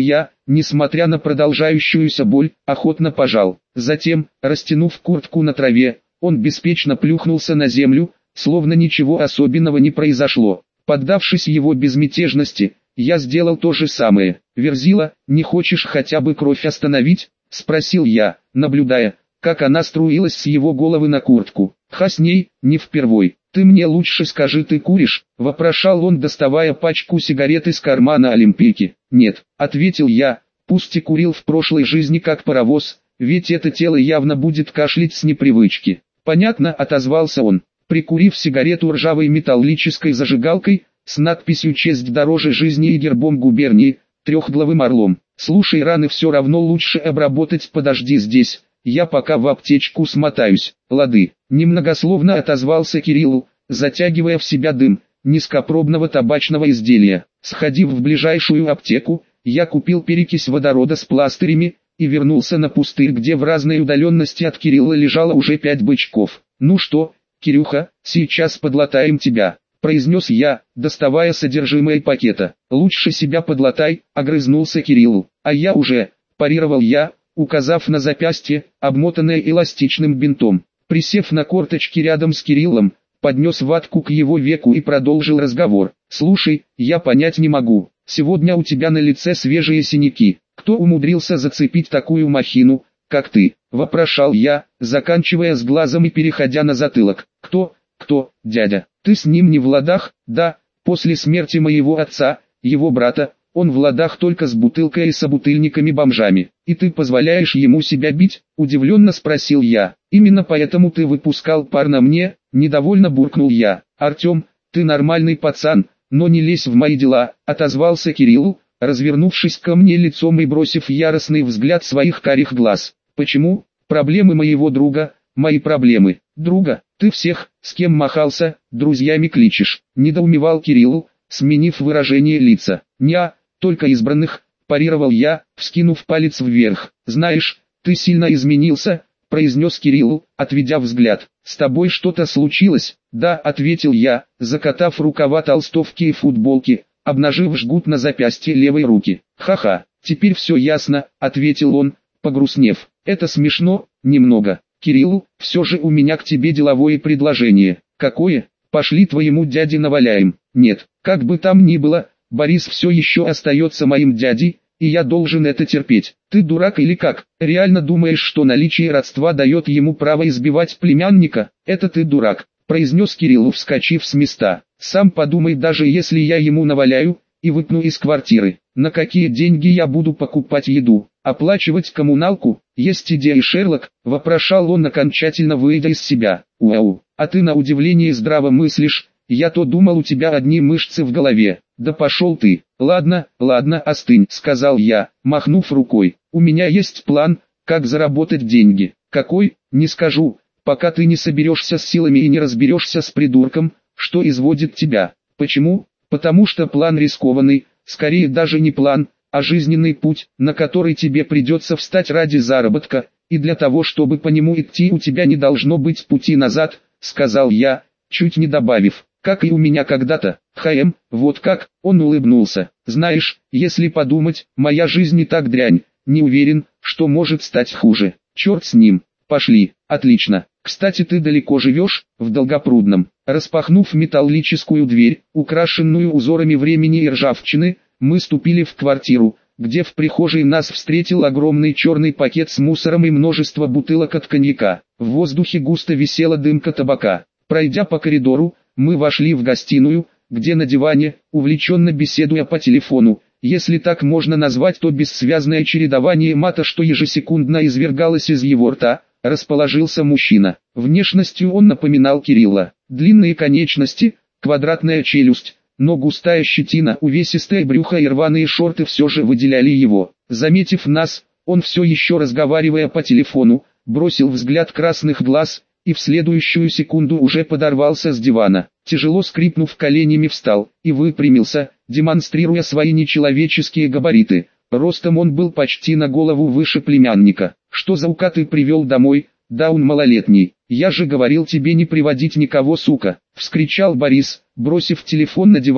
несмотря на продолжающуюся боль, охотно пожал. Затем, растянув куртку на траве, он беспечно плюхнулся на землю, словно ничего особенного не произошло. Поддавшись его безмятежности, я сделал то же самое. «Верзила, не хочешь хотя бы кровь остановить?» — спросил я, наблюдая, как она струилась с его головы на куртку. «Ха, с ней, не впервой. Ты мне лучше скажи, ты куришь?» — вопрошал он, доставая пачку сигарет из кармана олимпийки. «Нет», — ответил я, пусть и курил в прошлой жизни как паровоз, ведь это тело явно будет кашлять с непривычки. «Понятно», — отозвался он, прикурив сигарету ржавой металлической зажигалкой, с надписью «Честь дороже жизни» и гербом губернии, трехглавым орлом. «Слушай, раны все равно лучше обработать, подожди здесь, я пока в аптечку смотаюсь». «Лады», — немногословно отозвался Кирилл, затягивая в себя дым низкопробного табачного изделия. Сходив в ближайшую аптеку, я купил перекись водорода с пластырями и вернулся на пустырь, где в разной удаленности от Кирилла лежало уже 5 бычков. «Ну что, Кирюха, сейчас подлатаем тебя», — произнес я, доставая содержимое пакета. «Лучше себя подлатай», — огрызнулся Кирилл. «А я уже», — парировал я, указав на запястье, обмотанное эластичным бинтом. Присев на корточки рядом с Кириллом, поднес ватку к его веку и продолжил разговор. «Слушай, я понять не могу, сегодня у тебя на лице свежие синяки. Кто умудрился зацепить такую махину, как ты?» — вопрошал я, заканчивая с глазом и переходя на затылок. «Кто, дядя? Ты с ним не в ладах?» «Да, после смерти моего отца, его брата, он в ладах только с бутылкой и собутыльниками-бомжами. И ты позволяешь ему себя бить?» — удивленно спросил я. «Именно поэтому ты выпускал пар на мне?» — недовольно буркнул я. «Артем, ты нормальный пацан, но не лезь в мои дела», — отозвался Кирилл, развернувшись ко мне лицом и бросив яростный взгляд своих карих глаз. «Почему? Проблемы моего друга, мои проблемы. Друга, ты всех, с кем махался, друзьями кличешь», — недоумевал Кирилл, сменив выражение лица. «Неа, только избранных», — парировал я, вскинув палец вверх. «Знаешь, ты сильно изменился», — произнес Кирилл, отведя взгляд. «С тобой что-то случилось?» «Да», — ответил я, закатав рукава толстовки и футболки, обнажив жгут на запястье левой руки. «Ха-ха, теперь все ясно», — ответил он, погрустнев. «Это смешно, немного. Кирилл, все же у меня к тебе деловое предложение». «Какое? Пошли твоему дяде наваляем». «Нет, как бы там ни было, Борис все еще остается моим дядей, и я должен это терпеть». «Ты дурак или как? Реально думаешь, что наличие родства дает ему право избивать племянника?» «Это ты дурак», — произнес Кирилл, вскочив с места. «Сам подумай, даже если я ему наваляю и выпну из квартиры, на какие деньги я буду покупать еду, оплачивать коммуналку? Есть идеи, Шерлок?» — вопрошал он, окончательно выйдя из себя. «Уау, а ты на удивление здраво мыслишь, я-то думал, у тебя одни мышцы в голове». «Да пошел ты». «Ладно, остынь», — сказал я, махнув рукой. «У меня есть план, как заработать деньги». «Какой? Не скажу, пока ты не соберешься с силами и не разберешься с придурком, что изводит тебя». «Почему?» «Потому что план рискованный, скорее даже не план, а жизненный путь, на который тебе придется встать ради заработка, и для того, чтобы по нему идти, у тебя не должно быть пути назад», — сказал я, чуть не добавив, «как и у меня когда-то». Вот как?» — он улыбнулся. «Знаешь, если подумать, моя жизнь не так дрянь, не уверен, что может стать хуже. Черт с ним, пошли». «Отлично. Кстати, ты далеко живешь?» «В Долгопрудном». Распахнув металлическую дверь, украшенную узорами времени и ржавчины, мы ступили в квартиру, где в прихожей нас встретил огромный черный пакет с мусором и множество бутылок от коньяка. В воздухе густо висела дымка табака. Пройдя по коридору, мы вошли в гостиную, где на диване, увлеченно беседуя по телефону, если так можно назвать то бессвязное чередование мата, что ежесекундно извергалось из его рта, расположился мужчина. Внешностью он напоминал Кирилла. Длинные конечности, квадратная челюсть, но густая щетина, увесистое брюхо и рваные шорты все же выделяли его. Заметив нас, он все еще разговаривая по телефону, бросил взгляд красных глаз, и в следующую секунду уже подорвался с дивана. Тяжело скрипнув коленями, встал и выпрямился, демонстрируя свои нечеловеческие габариты. Ростом он был почти на голову выше племянника. «Что за ука ты привел домой? Да он малолетний. Я же говорил тебе не приводить никого, сука!» — вскричал Борис, бросив телефон на диван,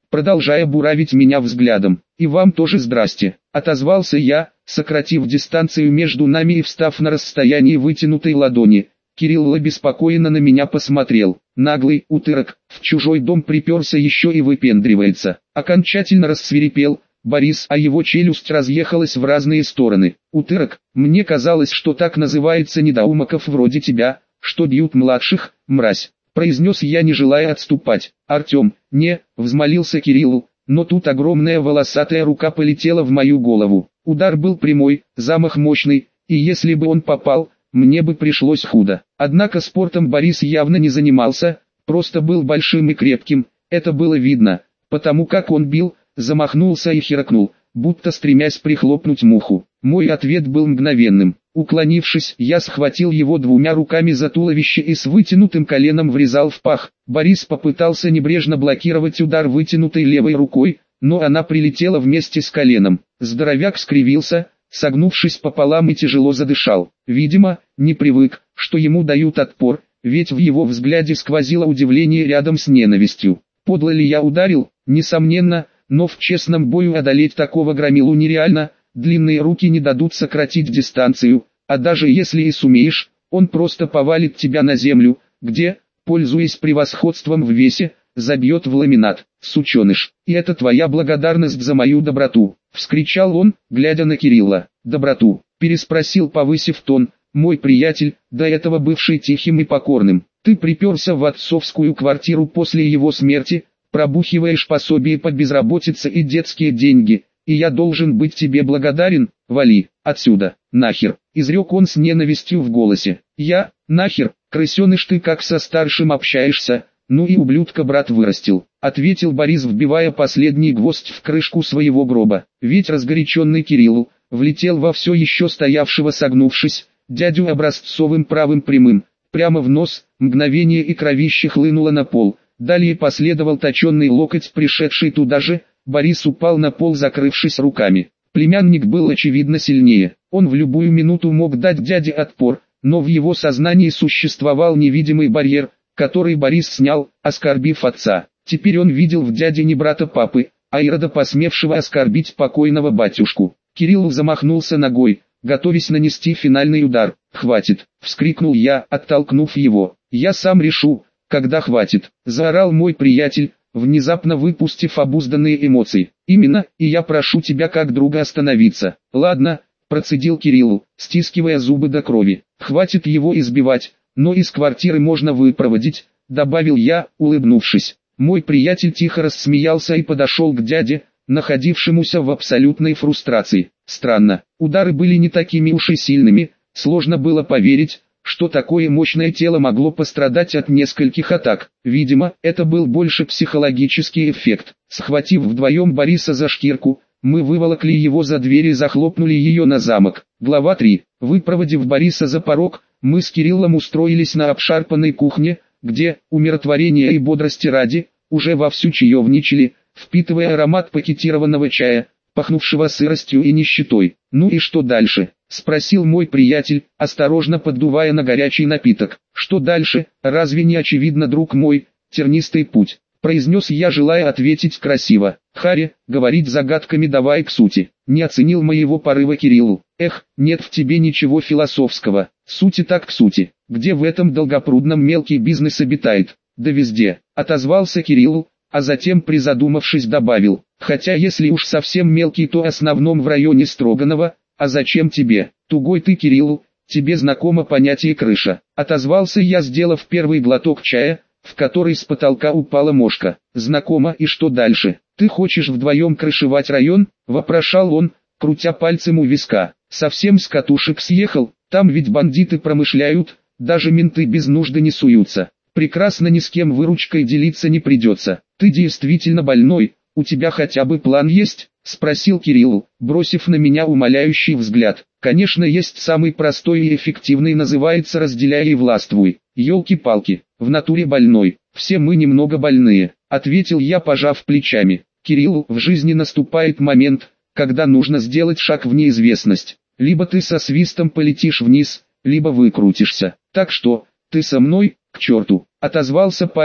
продолжая буравить меня взглядом. «И вам тоже здрасте», — отозвался я, сократив дистанцию между нами и встав на расстоянии вытянутой ладони. Кирилл обеспокоенно на меня посмотрел. Наглый утырок, в чужой дом приперся еще и выпендривается. Окончательно рассвирепел Борис, а его челюсть разъехалась в разные стороны. «Утырок, мне казалось, что так называется недоумоков вроде тебя, что бьют младших, мразь», произнес я, не желая отступать. «Артем, не», взмолился Кирилл, но тут огромная волосатая рука полетела в мою голову. Удар был прямой, замах мощный, и если бы он попал, мне бы пришлось худо. Однако спортом Борис явно не занимался, просто был большим и крепким, это было видно, потому как он бил, замахнулся и херакнул, будто стремясь прихлопнуть муху. Мой ответ был мгновенным. Уклонившись, я схватил его двумя руками за туловище и с вытянутым коленом врезал в пах. Борис попытался небрежно блокировать удар вытянутой левой рукой, но она прилетела вместе с коленом. Здоровяк скривился, согнувшись пополам, и тяжело задышал. Видимо, не привык, что ему дают отпор, ведь в его взгляде сквозило удивление рядом с ненавистью. Подло ли я ударил? Несомненно, но в честном бою одолеть такого громилу нереально, длинные руки не дадут сократить дистанцию, а даже если и сумеешь, он просто повалит тебя на землю, где, пользуясь превосходством в весе, забьет в ламинат. «Сученыш, и это твоя благодарность за мою доброту», — вскричал он, глядя на Кирилла. «Доброту?» — переспросил, повысив тон, мой приятель, до этого бывший тихим и покорным. «Ты приперся в отцовскую квартиру после его смерти, пробухиваешь пособие по безработице и детские деньги, и я должен быть тебе благодарен? Вали отсюда, нахер», — изрек он с ненавистью в голосе. «Я, нахер, крысеныш, ты как со старшим общаешься? Ну и ублюдка брат вырастил», — ответил Борис, вбивая последний гвоздь в крышку своего гроба. Ведь разгоряченный Кирилл влетел во все еще стоявшего согнувшись, дядю образцовым правым прямым, прямо в нос, мгновение, и кровище хлынуло на пол. Далее последовал точенный локоть, пришедший туда же. Борис упал на пол, закрывшись руками. Племянник был очевидно сильнее. Он в любую минуту мог дать дяде отпор, но в его сознании существовал невидимый барьер, который Борис снял, оскорбив отца. Теперь он видел в дяде не брата папы, а ирода, посмевшего оскорбить покойного батюшку. Кирилл замахнулся ногой, готовясь нанести финальный удар. «Хватит!» — вскрикнул я, оттолкнув его. «Я сам решу, когда хватит», — заорал мой приятель, внезапно выпустив обузданные эмоции. «Именно, и я прошу тебя как друга остановиться». «Ладно», — процедил Кирилл, стискивая зубы до крови. «Хватит его избивать, но из квартиры можно выпроводить», — добавил я, улыбнувшись. Мой приятель тихо рассмеялся и подошел к дяде, находившемуся в абсолютной фрустрации. Странно, удары были не такими уж и сильными, сложно было поверить, что такое мощное тело могло пострадать от нескольких атак. Видимо, это был больше психологический эффект. Схватив вдвоем Бориса за шкирку, мы выволокли его за дверь и захлопнули ее на замок. Глава 3. Выпроводив Бориса за порог, мы с Кириллом устроились на обшарпанной кухне, где, умиротворения и бодрости ради, уже вовсю чаевничали, впитывая аромат пакетированного чая, пахнувшего сыростью и нищетой. «Ну и что дальше?» — спросил мой приятель, осторожно поддувая на горячий напиток. «Что дальше, разве не очевидно, друг мой? Тернистый путь», — произнес я, желая ответить красиво. «Харе, говорить загадками давай к сути». Не оценил моего порыва Кирилл. «Эх, нет в тебе ничего философского. Сути так к сути. Где в этом долгопрудном мелкий бизнес обитает?» «Да везде», — отозвался Кирилл, а затем, призадумавшись, добавил: «Хотя если уж совсем мелкий, то основном в районе Строганова. А зачем тебе? Тугой ты, Кирилл, тебе знакомо понятие крыша», — отозвался я, сделав первый глоток чая, в который с потолка упала мошка. «Знакомо, и что дальше? Ты хочешь вдвоем крышевать район?» — вопрошал он, крутя пальцем у виска. «Совсем с катушек съехал? Там ведь бандиты промышляют, даже менты без нужды не суются. Прекрасно, ни с кем выручкой делиться не придется. Ты действительно больной, у тебя хотя бы план есть?» — спросил Кирилл, бросив на меня умоляющий взгляд. «Конечно есть, самый простой и эффективный, называется «разделяй и властвуй». Ёлки-палки, в натуре больной, все мы немного больные», — ответил я, пожав плечами. «Кирилл, в жизни наступает момент, когда нужно сделать шаг в неизвестность. Либо ты со свистом полетишь вниз, либо выкрутишься. Так что, ты со мной, к черту», — отозвался парень,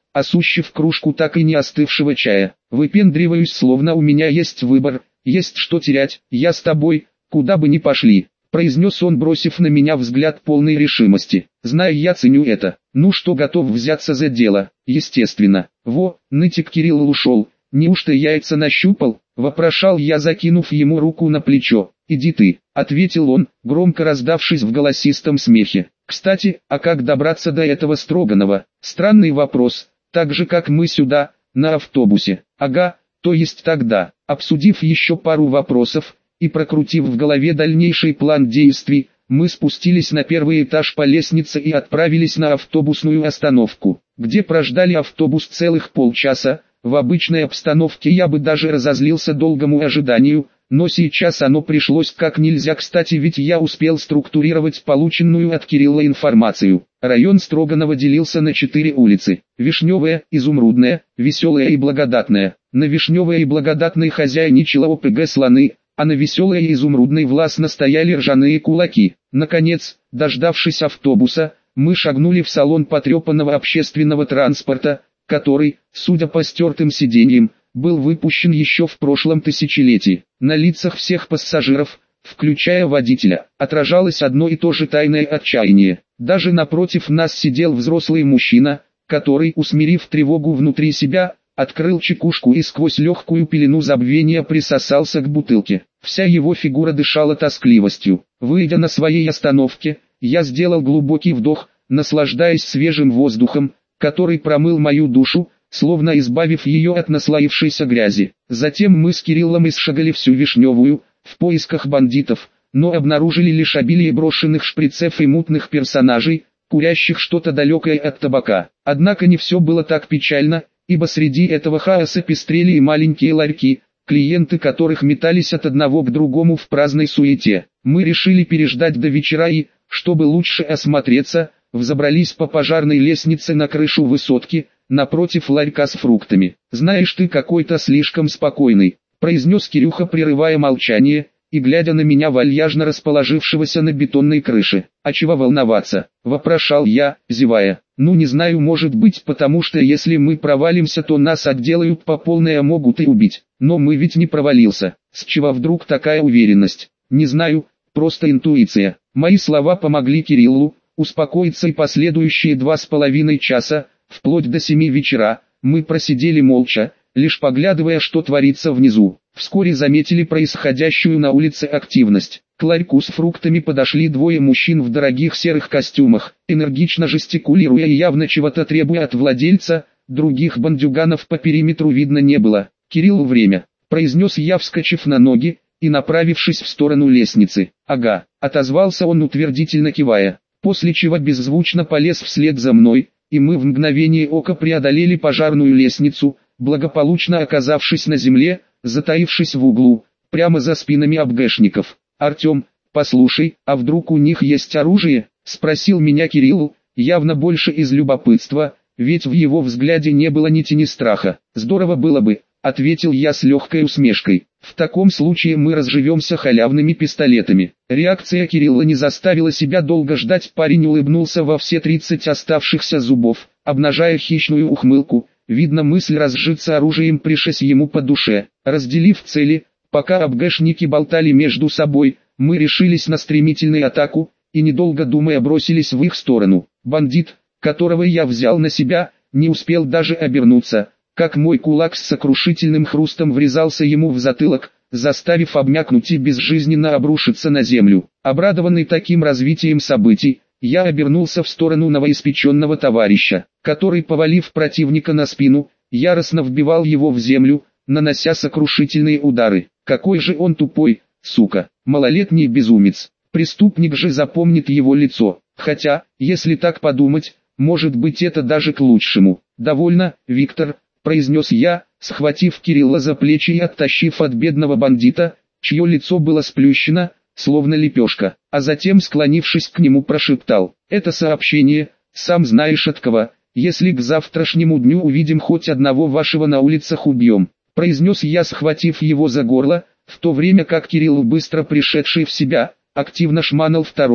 осущив кружку так и не остывшего чая. Выпендриваюсь, словно у меня есть выбор, есть что терять, я с тобой, куда бы ни пошли, произнес он, бросив на меня взгляд полной решимости. Знаю, я ценю это. Ну что, готов взяться за дело? Естественно. Во, нытик Кирилл ушел. Неужто яйца нащупал? Вопрошал я, закинув ему руку на плечо. Иди ты, ответил он, громко раздавшись в голосистом смехе. Кстати, а как добраться до этого Строганова? Странный вопрос, так же как мы сюда, на автобусе. Ага, то есть тогда, обсудив еще пару вопросов и прокрутив в голове дальнейший план действий, мы спустились на первый этаж по лестнице и отправились на автобусную остановку, где прождали автобус целых полчаса. В обычной обстановке я бы даже разозлился долгому ожиданию, но сейчас оно пришлось как нельзя кстати, ведь я успел структурировать полученную от Кирилла информацию. Район Строганова делился на 4 улицы: Вишневая, Изумрудная, Веселая и Благодатная. На Вишневой и Благодатной хозяйничала ОПГ «Слоны», а на Веселой и Изумрудной властно стояли ржаные кулаки. Наконец, дождавшись автобуса, мы шагнули в салон потрепанного общественного транспорта, который, судя по стертым сиденьям, был выпущен еще в прошлом тысячелетии. На лицах всех пассажиров, включая водителя, отражалось одно и то же тайное отчаяние. Даже напротив нас сидел взрослый мужчина, который, усмирив тревогу внутри себя, открыл чекушку и сквозь легкую пелену забвения присосался к бутылке. Вся его фигура дышала тоскливостью. Выйдя на своей остановке, я сделал глубокий вдох, наслаждаясь свежим воздухом, который промыл мою душу, словно избавив ее от наслоившейся грязи. Затем мы с Кириллом исшагали всю Вишневую, в поисках бандитов, но обнаружили лишь обилие брошенных шприцев и мутных персонажей, курящих что-то далекое от табака. Однако не все было так печально, ибо среди этого хаоса пестрели и маленькие ларьки, клиенты которых метались от одного к другому в праздной суете. Мы решили переждать до вечера и, чтобы лучше осмотреться, взобрались по пожарной лестнице на крышу высотки, напротив ларька с фруктами. «Знаешь, ты какой-то слишком спокойный», — произнес Кирюха, прерывая молчание, и глядя на меня, вальяжно расположившегося на бетонной крыше. «А чего волноваться?» — вопрошал я, зевая. «Ну не знаю, может быть, потому что если мы провалимся, то нас отделают по полной, а могут и убить. Но мы ведь не провалился. С чего вдруг такая уверенность?» «Не знаю, просто интуиция». Мои слова помогли Кириллу успокоиться, и последующие 2,5 часа, вплоть до 7 вечера, мы просидели молча, лишь поглядывая, что творится внизу. Вскоре заметили происходящую на улице активность. К ларьку с фруктами подошли 2 мужчин в дорогих серых костюмах, энергично жестикулируя и явно чего-то требуя от владельца. Других бандюганов по периметру видно не было. «Кириллу время», — произнес я, вскочив на ноги и направившись в сторону лестницы. «Ага», — отозвался он, утвердительно кивая, после чего беззвучно полез вслед за мной, и мы в мгновение ока преодолели пожарную лестницу, благополучно оказавшись на земле, затаившись в углу, прямо за спинами АБГшников. «Артем, послушай, а вдруг у них есть оружие?» — спросил меня Кирилл, явно больше из любопытства, ведь в его взгляде не было ни тени страха. «Здорово было бы», — ответил я с легкой усмешкой. «В таком случае мы разживемся халявными пистолетами». Реакция Кирилла не заставила себя долго ждать, парень улыбнулся во все 30 оставшихся зубов, обнажая хищную ухмылку. Видно, мысль разжиться оружием пришлась ему по душе. Разделив цели, пока АБГшники болтали между собой, мы решились на стремительную атаку, и недолго думая бросились в их сторону. Бандит, которого я взял на себя, не успел даже обернуться, как мой кулак с сокрушительным хрустом врезался ему в затылок, заставив обмякнуть и безжизненно обрушиться на землю. Обрадованный таким развитием событий, я обернулся в сторону новоиспеченного товарища, который, повалив противника на спину, яростно вбивал его в землю, нанося сокрушительные удары. Какой же он тупой, сука, малолетний безумец. Преступник же запомнит его лицо. Хотя, если так подумать, может быть, это даже к лучшему. «Довольно, Виктор», — произнес я, схватив Кирилла за плечи и оттащив от бедного бандита, чье лицо было сплющено, словно лепешка, а затем, склонившись к нему, прошептал: «Это сообщение, сам знаешь от кого, если к завтрашнему дню увидим хоть одного вашего на улицах, убьем», — произнес я, схватив его за горло, в то время как Кирилл, быстро пришедший в себя, активно шманал второго,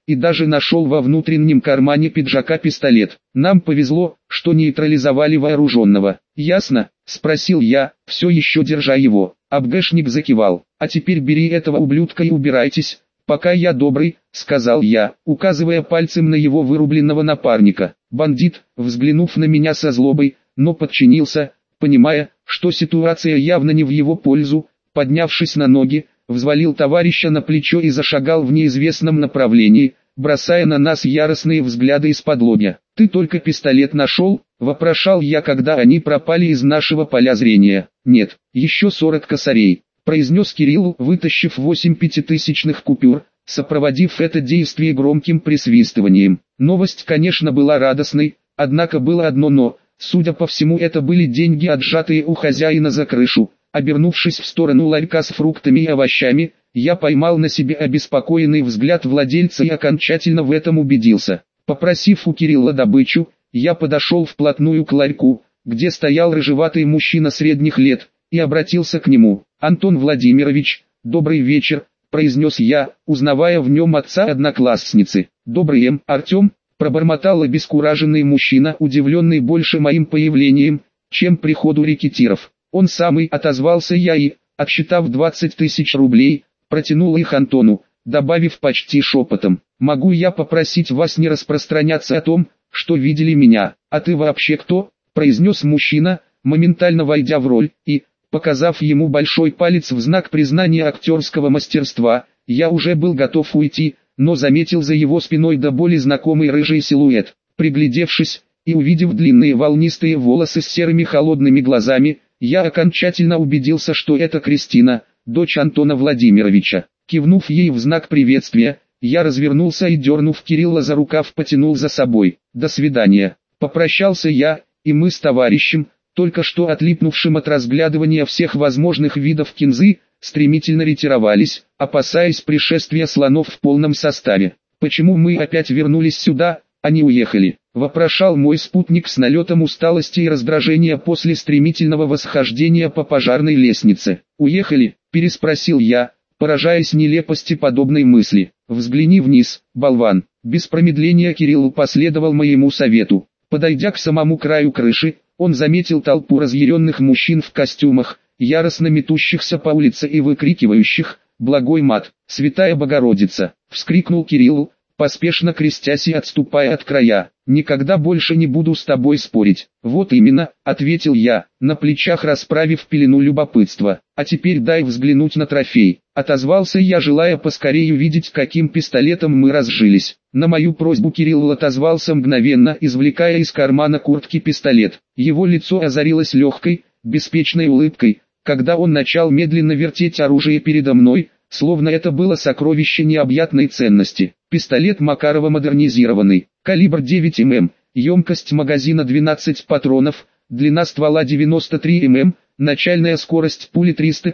и даже нашел во внутреннем кармане пиджака пистолет. Нам повезло, что нейтрализовали вооруженного. «Ясно?» – спросил я, все еще держа его. АПГшник закивал. «А теперь бери этого ублюдка и убирайтесь, пока я добрый», – сказал я, указывая пальцем на его вырубленного напарника. Бандит, взглянув на меня со злобой, но подчинился, понимая, что ситуация явно не в его пользу, поднявшись на ноги, взвалил товарища на плечо и зашагал в неизвестном направлении, бросая на нас яростные взгляды из-под-лобья. «Ты только пистолет нашел?» – вопрошал я, когда они пропали из нашего поля зрения. «Нет, еще 40 косарей», – произнес Кирилл, вытащив 8 пятитысячных купюр, сопроводив это действие громким присвистыванием. Новость, конечно, была радостной, однако было одно «но». Судя по всему, это были деньги, отжатые у хозяина за крышу. Обернувшись в сторону ларька с фруктами и овощами, я поймал на себе обеспокоенный взгляд владельца и окончательно в этом убедился. Попросив у Кирилла добычу, я подошел вплотную к ларьку, где стоял рыжеватый мужчина средних лет, и обратился к нему. «Антон Владимирович, добрый вечер», – произнес я, узнавая в нем отца одноклассницы. «Добрый, Артем», – пробормотал обескураженный мужчина, удивленный больше моим появлением, чем приходу рекетиров. «Он самый», – отозвался я и, отсчитав 20 тысяч рублей, протянул их Антону, добавив почти шепотом: «Могу я попросить вас не распространяться о том, что видели меня?» «А ты вообще кто?» – произнес мужчина, моментально войдя в роль, и, показав ему большой палец в знак признания актерского мастерства, я уже был готов уйти, но заметил за его спиной до боли знакомый рыжий силуэт. Приглядевшись, и увидев длинные волнистые волосы с серыми холодными глазами, я окончательно убедился, что это Кристина, дочь Антона Владимировича. Кивнув ей в знак приветствия, я развернулся и, дернув Кирилла за рукав, потянул за собой. «До свидания». Попрощался я, и мы с товарищем, только что отлипнувшим от разглядывания всех возможных видов кинзы, стремительно ретировались, опасаясь пришествия слонов в полном составе. «Почему мы опять вернулись сюда, а не уехали?» – вопрошал мой спутник с налетом усталости и раздражения после стремительного восхождения по пожарной лестнице. «Уехали?» – переспросил я, поражаясь нелепости подобной мысли. «Взгляни вниз, болван». Без промедления Кирилл последовал моему совету. Подойдя к самому краю крыши, он заметил толпу разъяренных мужчин в костюмах, яростно метущихся по улице и выкрикивающих «Благой мат! Святая Богородица!» – вскрикнул Кирилл, поспешно крестясь и отступая от края. «Никогда больше не буду с тобой спорить». «Вот именно», — ответил я, на плечах расправив пелену любопытства. «А теперь дай взглянуть на трофей», — отозвался я, желая поскорее увидеть, каким пистолетом мы разжились. На мою просьбу Кирилл отозвался мгновенно, извлекая из кармана куртки пистолет. Его лицо озарилось легкой, беспечной улыбкой, когда он начал медленно вертеть оружие передо мной, словно это было сокровище необъятной ценности. Пистолет Макарова модернизированный, калибр 9 мм, емкость магазина 12 патронов, длина ствола 93 мм, начальная скорость пули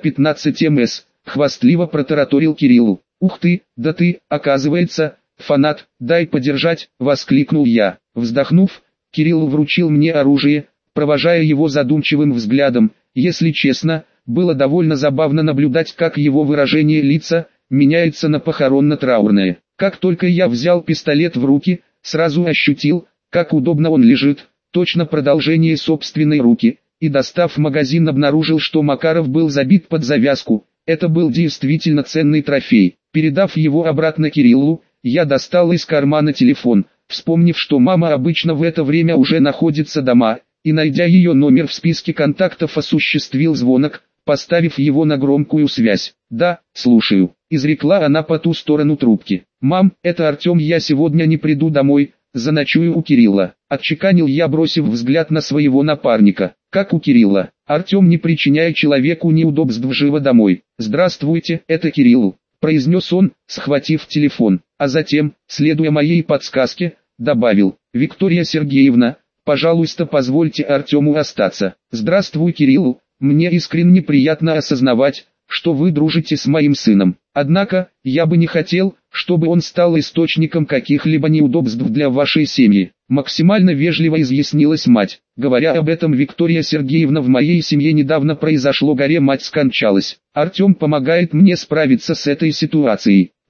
315 мс, хвастливо протараторил Кириллу. «Ух ты, да ты, оказывается, фанат, дай подержать», — воскликнул я. Вздохнув, Кирилл вручил мне оружие, провожая его задумчивым взглядом. Если честно, было довольно забавно наблюдать, как его выражение лица меняется на похоронно-траурное. Как только я взял пистолет в руки, сразу ощутил, как удобно он лежит, точно продолжение собственной руки, и, достав магазин, обнаружил, что Макаров был забит под завязку. Это был действительно ценный трофей. Передав его обратно Кириллу, я достал из кармана телефон, вспомнив, что мама обычно в это время уже находится дома, и, найдя ее номер в списке контактов, осуществил звонок, поставив его на громкую связь. «Да, слушаю», — изрекла она по ту сторону трубки. «Мам, это Артем, я сегодня не приду домой, заночую у Кирилла», — отчеканил я, бросив взгляд на своего напарника. «Как у Кирилла?» Артем, не причиняя человеку неудобств, живо домой. «Здравствуйте, это Кирилл», — произнес он, схватив телефон, а затем, следуя моей подсказке, добавил: «Виктория Сергеевна, пожалуйста, позвольте Артему остаться». «Здравствуй, Кирилл. Мне искренне приятно осознавать, что вы дружите с моим сыном. Однако, я бы не хотел, чтобы он стал источником каких-либо неудобств для вашей семьи», — максимально вежливо изъяснилась мать. «Говоря об этом, Виктория Сергеевна, в моей семье недавно произошло горе, мать скончалась. Артем помогает мне справиться с этой ситуацией»,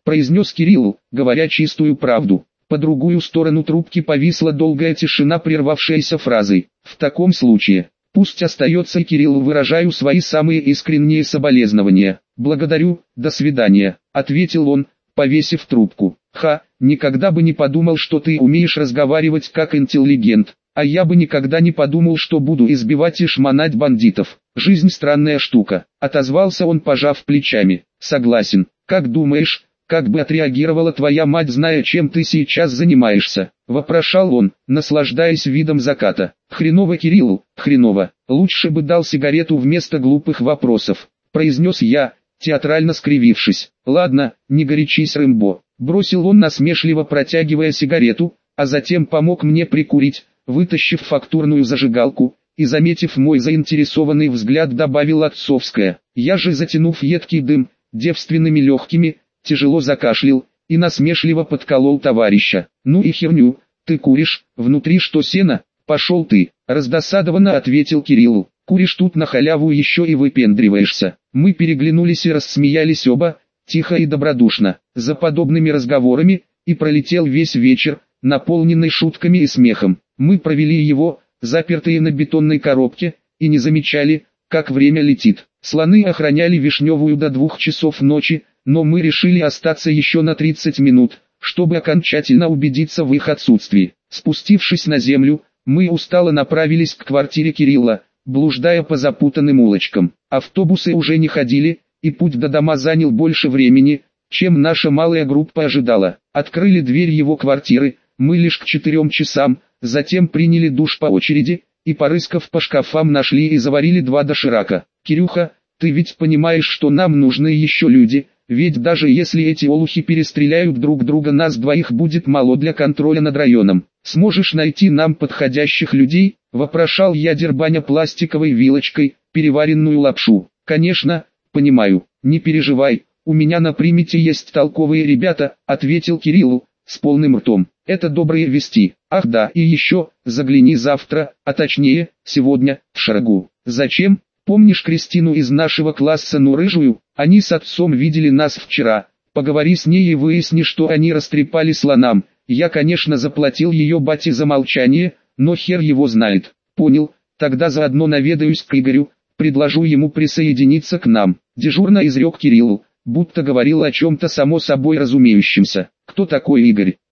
произнес Кирилл, говоря чистую правду. По другую сторону трубки повисла долгая тишина, прервавшаяся фразой: «В таком случае, пусть остается». Кириллу выражаю свои самые искренние соболезнования. «Благодарю, до свидания», — ответил он, повесив трубку. Никогда бы не подумал, что ты умеешь разговаривать как интеллигент, а я бы никогда не подумал, что буду избивать и шмонать бандитов. Жизнь странная штука», — отозвался он, пожав плечами. «Согласен. Как думаешь, как бы отреагировала твоя мать, зная, чем ты сейчас занимаешься?» — вопрошал он, наслаждаясь видом заката. «Хреново, Кирилл, хреново. Лучше бы дал сигарету вместо глупых вопросов», — произнес я, театрально скривившись. «Ладно, не горячись, Рэмбо», — бросил он, насмешливо протягивая сигарету, а затем помог мне прикурить, вытащив фактурную зажигалку, и, заметив мой заинтересованный взгляд, добавил отцовское. Я же, затянув едкий дым девственными легкими, тяжело закашлял и насмешливо подколол товарища. «Ну и херню, ты куришь, внутри что, сено? Пошел ты», — раздосадованно ответил Кирилл. «Куришь тут на халяву, еще и выпендриваешься». Мы переглянулись и рассмеялись оба, тихо и добродушно. За подобными разговорами и пролетел весь вечер, наполненный шутками и смехом. Мы провели его, запертые на бетонной коробке, и не замечали, как время летит. Слоны охраняли Вишневую до 2 часов ночи, но мы решили остаться еще на 30 минут, чтобы окончательно убедиться в их отсутствии. Спустившись на землю, мы устало направились к квартире Кирилла, блуждая по запутанным улочкам. Автобусы уже не ходили, и путь до дома занял больше времени, чем наша малая группа ожидала. Открыли дверь его квартиры мы лишь к 4 часам, затем приняли душ по очереди, и, порыскав по шкафам, нашли и заварили 2 доширака. «Кирюха, ты ведь понимаешь, что нам нужны еще люди, ведь даже если эти олухи перестреляют друг друга, нас двоих будет мало для контроля над районом. Сможешь найти нам подходящих людей?» — вопрошал я, дербаня пластиковой вилочкой переваренную лапшу. «Конечно, понимаю, не переживай, у меня на примете есть толковые ребята», — ответил Кирилл с полным ртом. «Это добрые вести. Ах да, и еще, загляни завтра, а точнее, сегодня, в Шарагу». «Зачем? Помнишь Кристину из нашего класса, ну рыжую? Они с отцом видели нас вчера. Поговори с ней и выясни, что они растрепали слонам. Я, конечно, заплатил ее бате за молчание, но хер его знает». «Понял, тогда заодно наведаюсь к Игорю, предложу ему присоединиться к нам», — дежурно изрек Кирилл, будто говорил о чем-то само собой разумеющемся. «Кто такой Игорь?»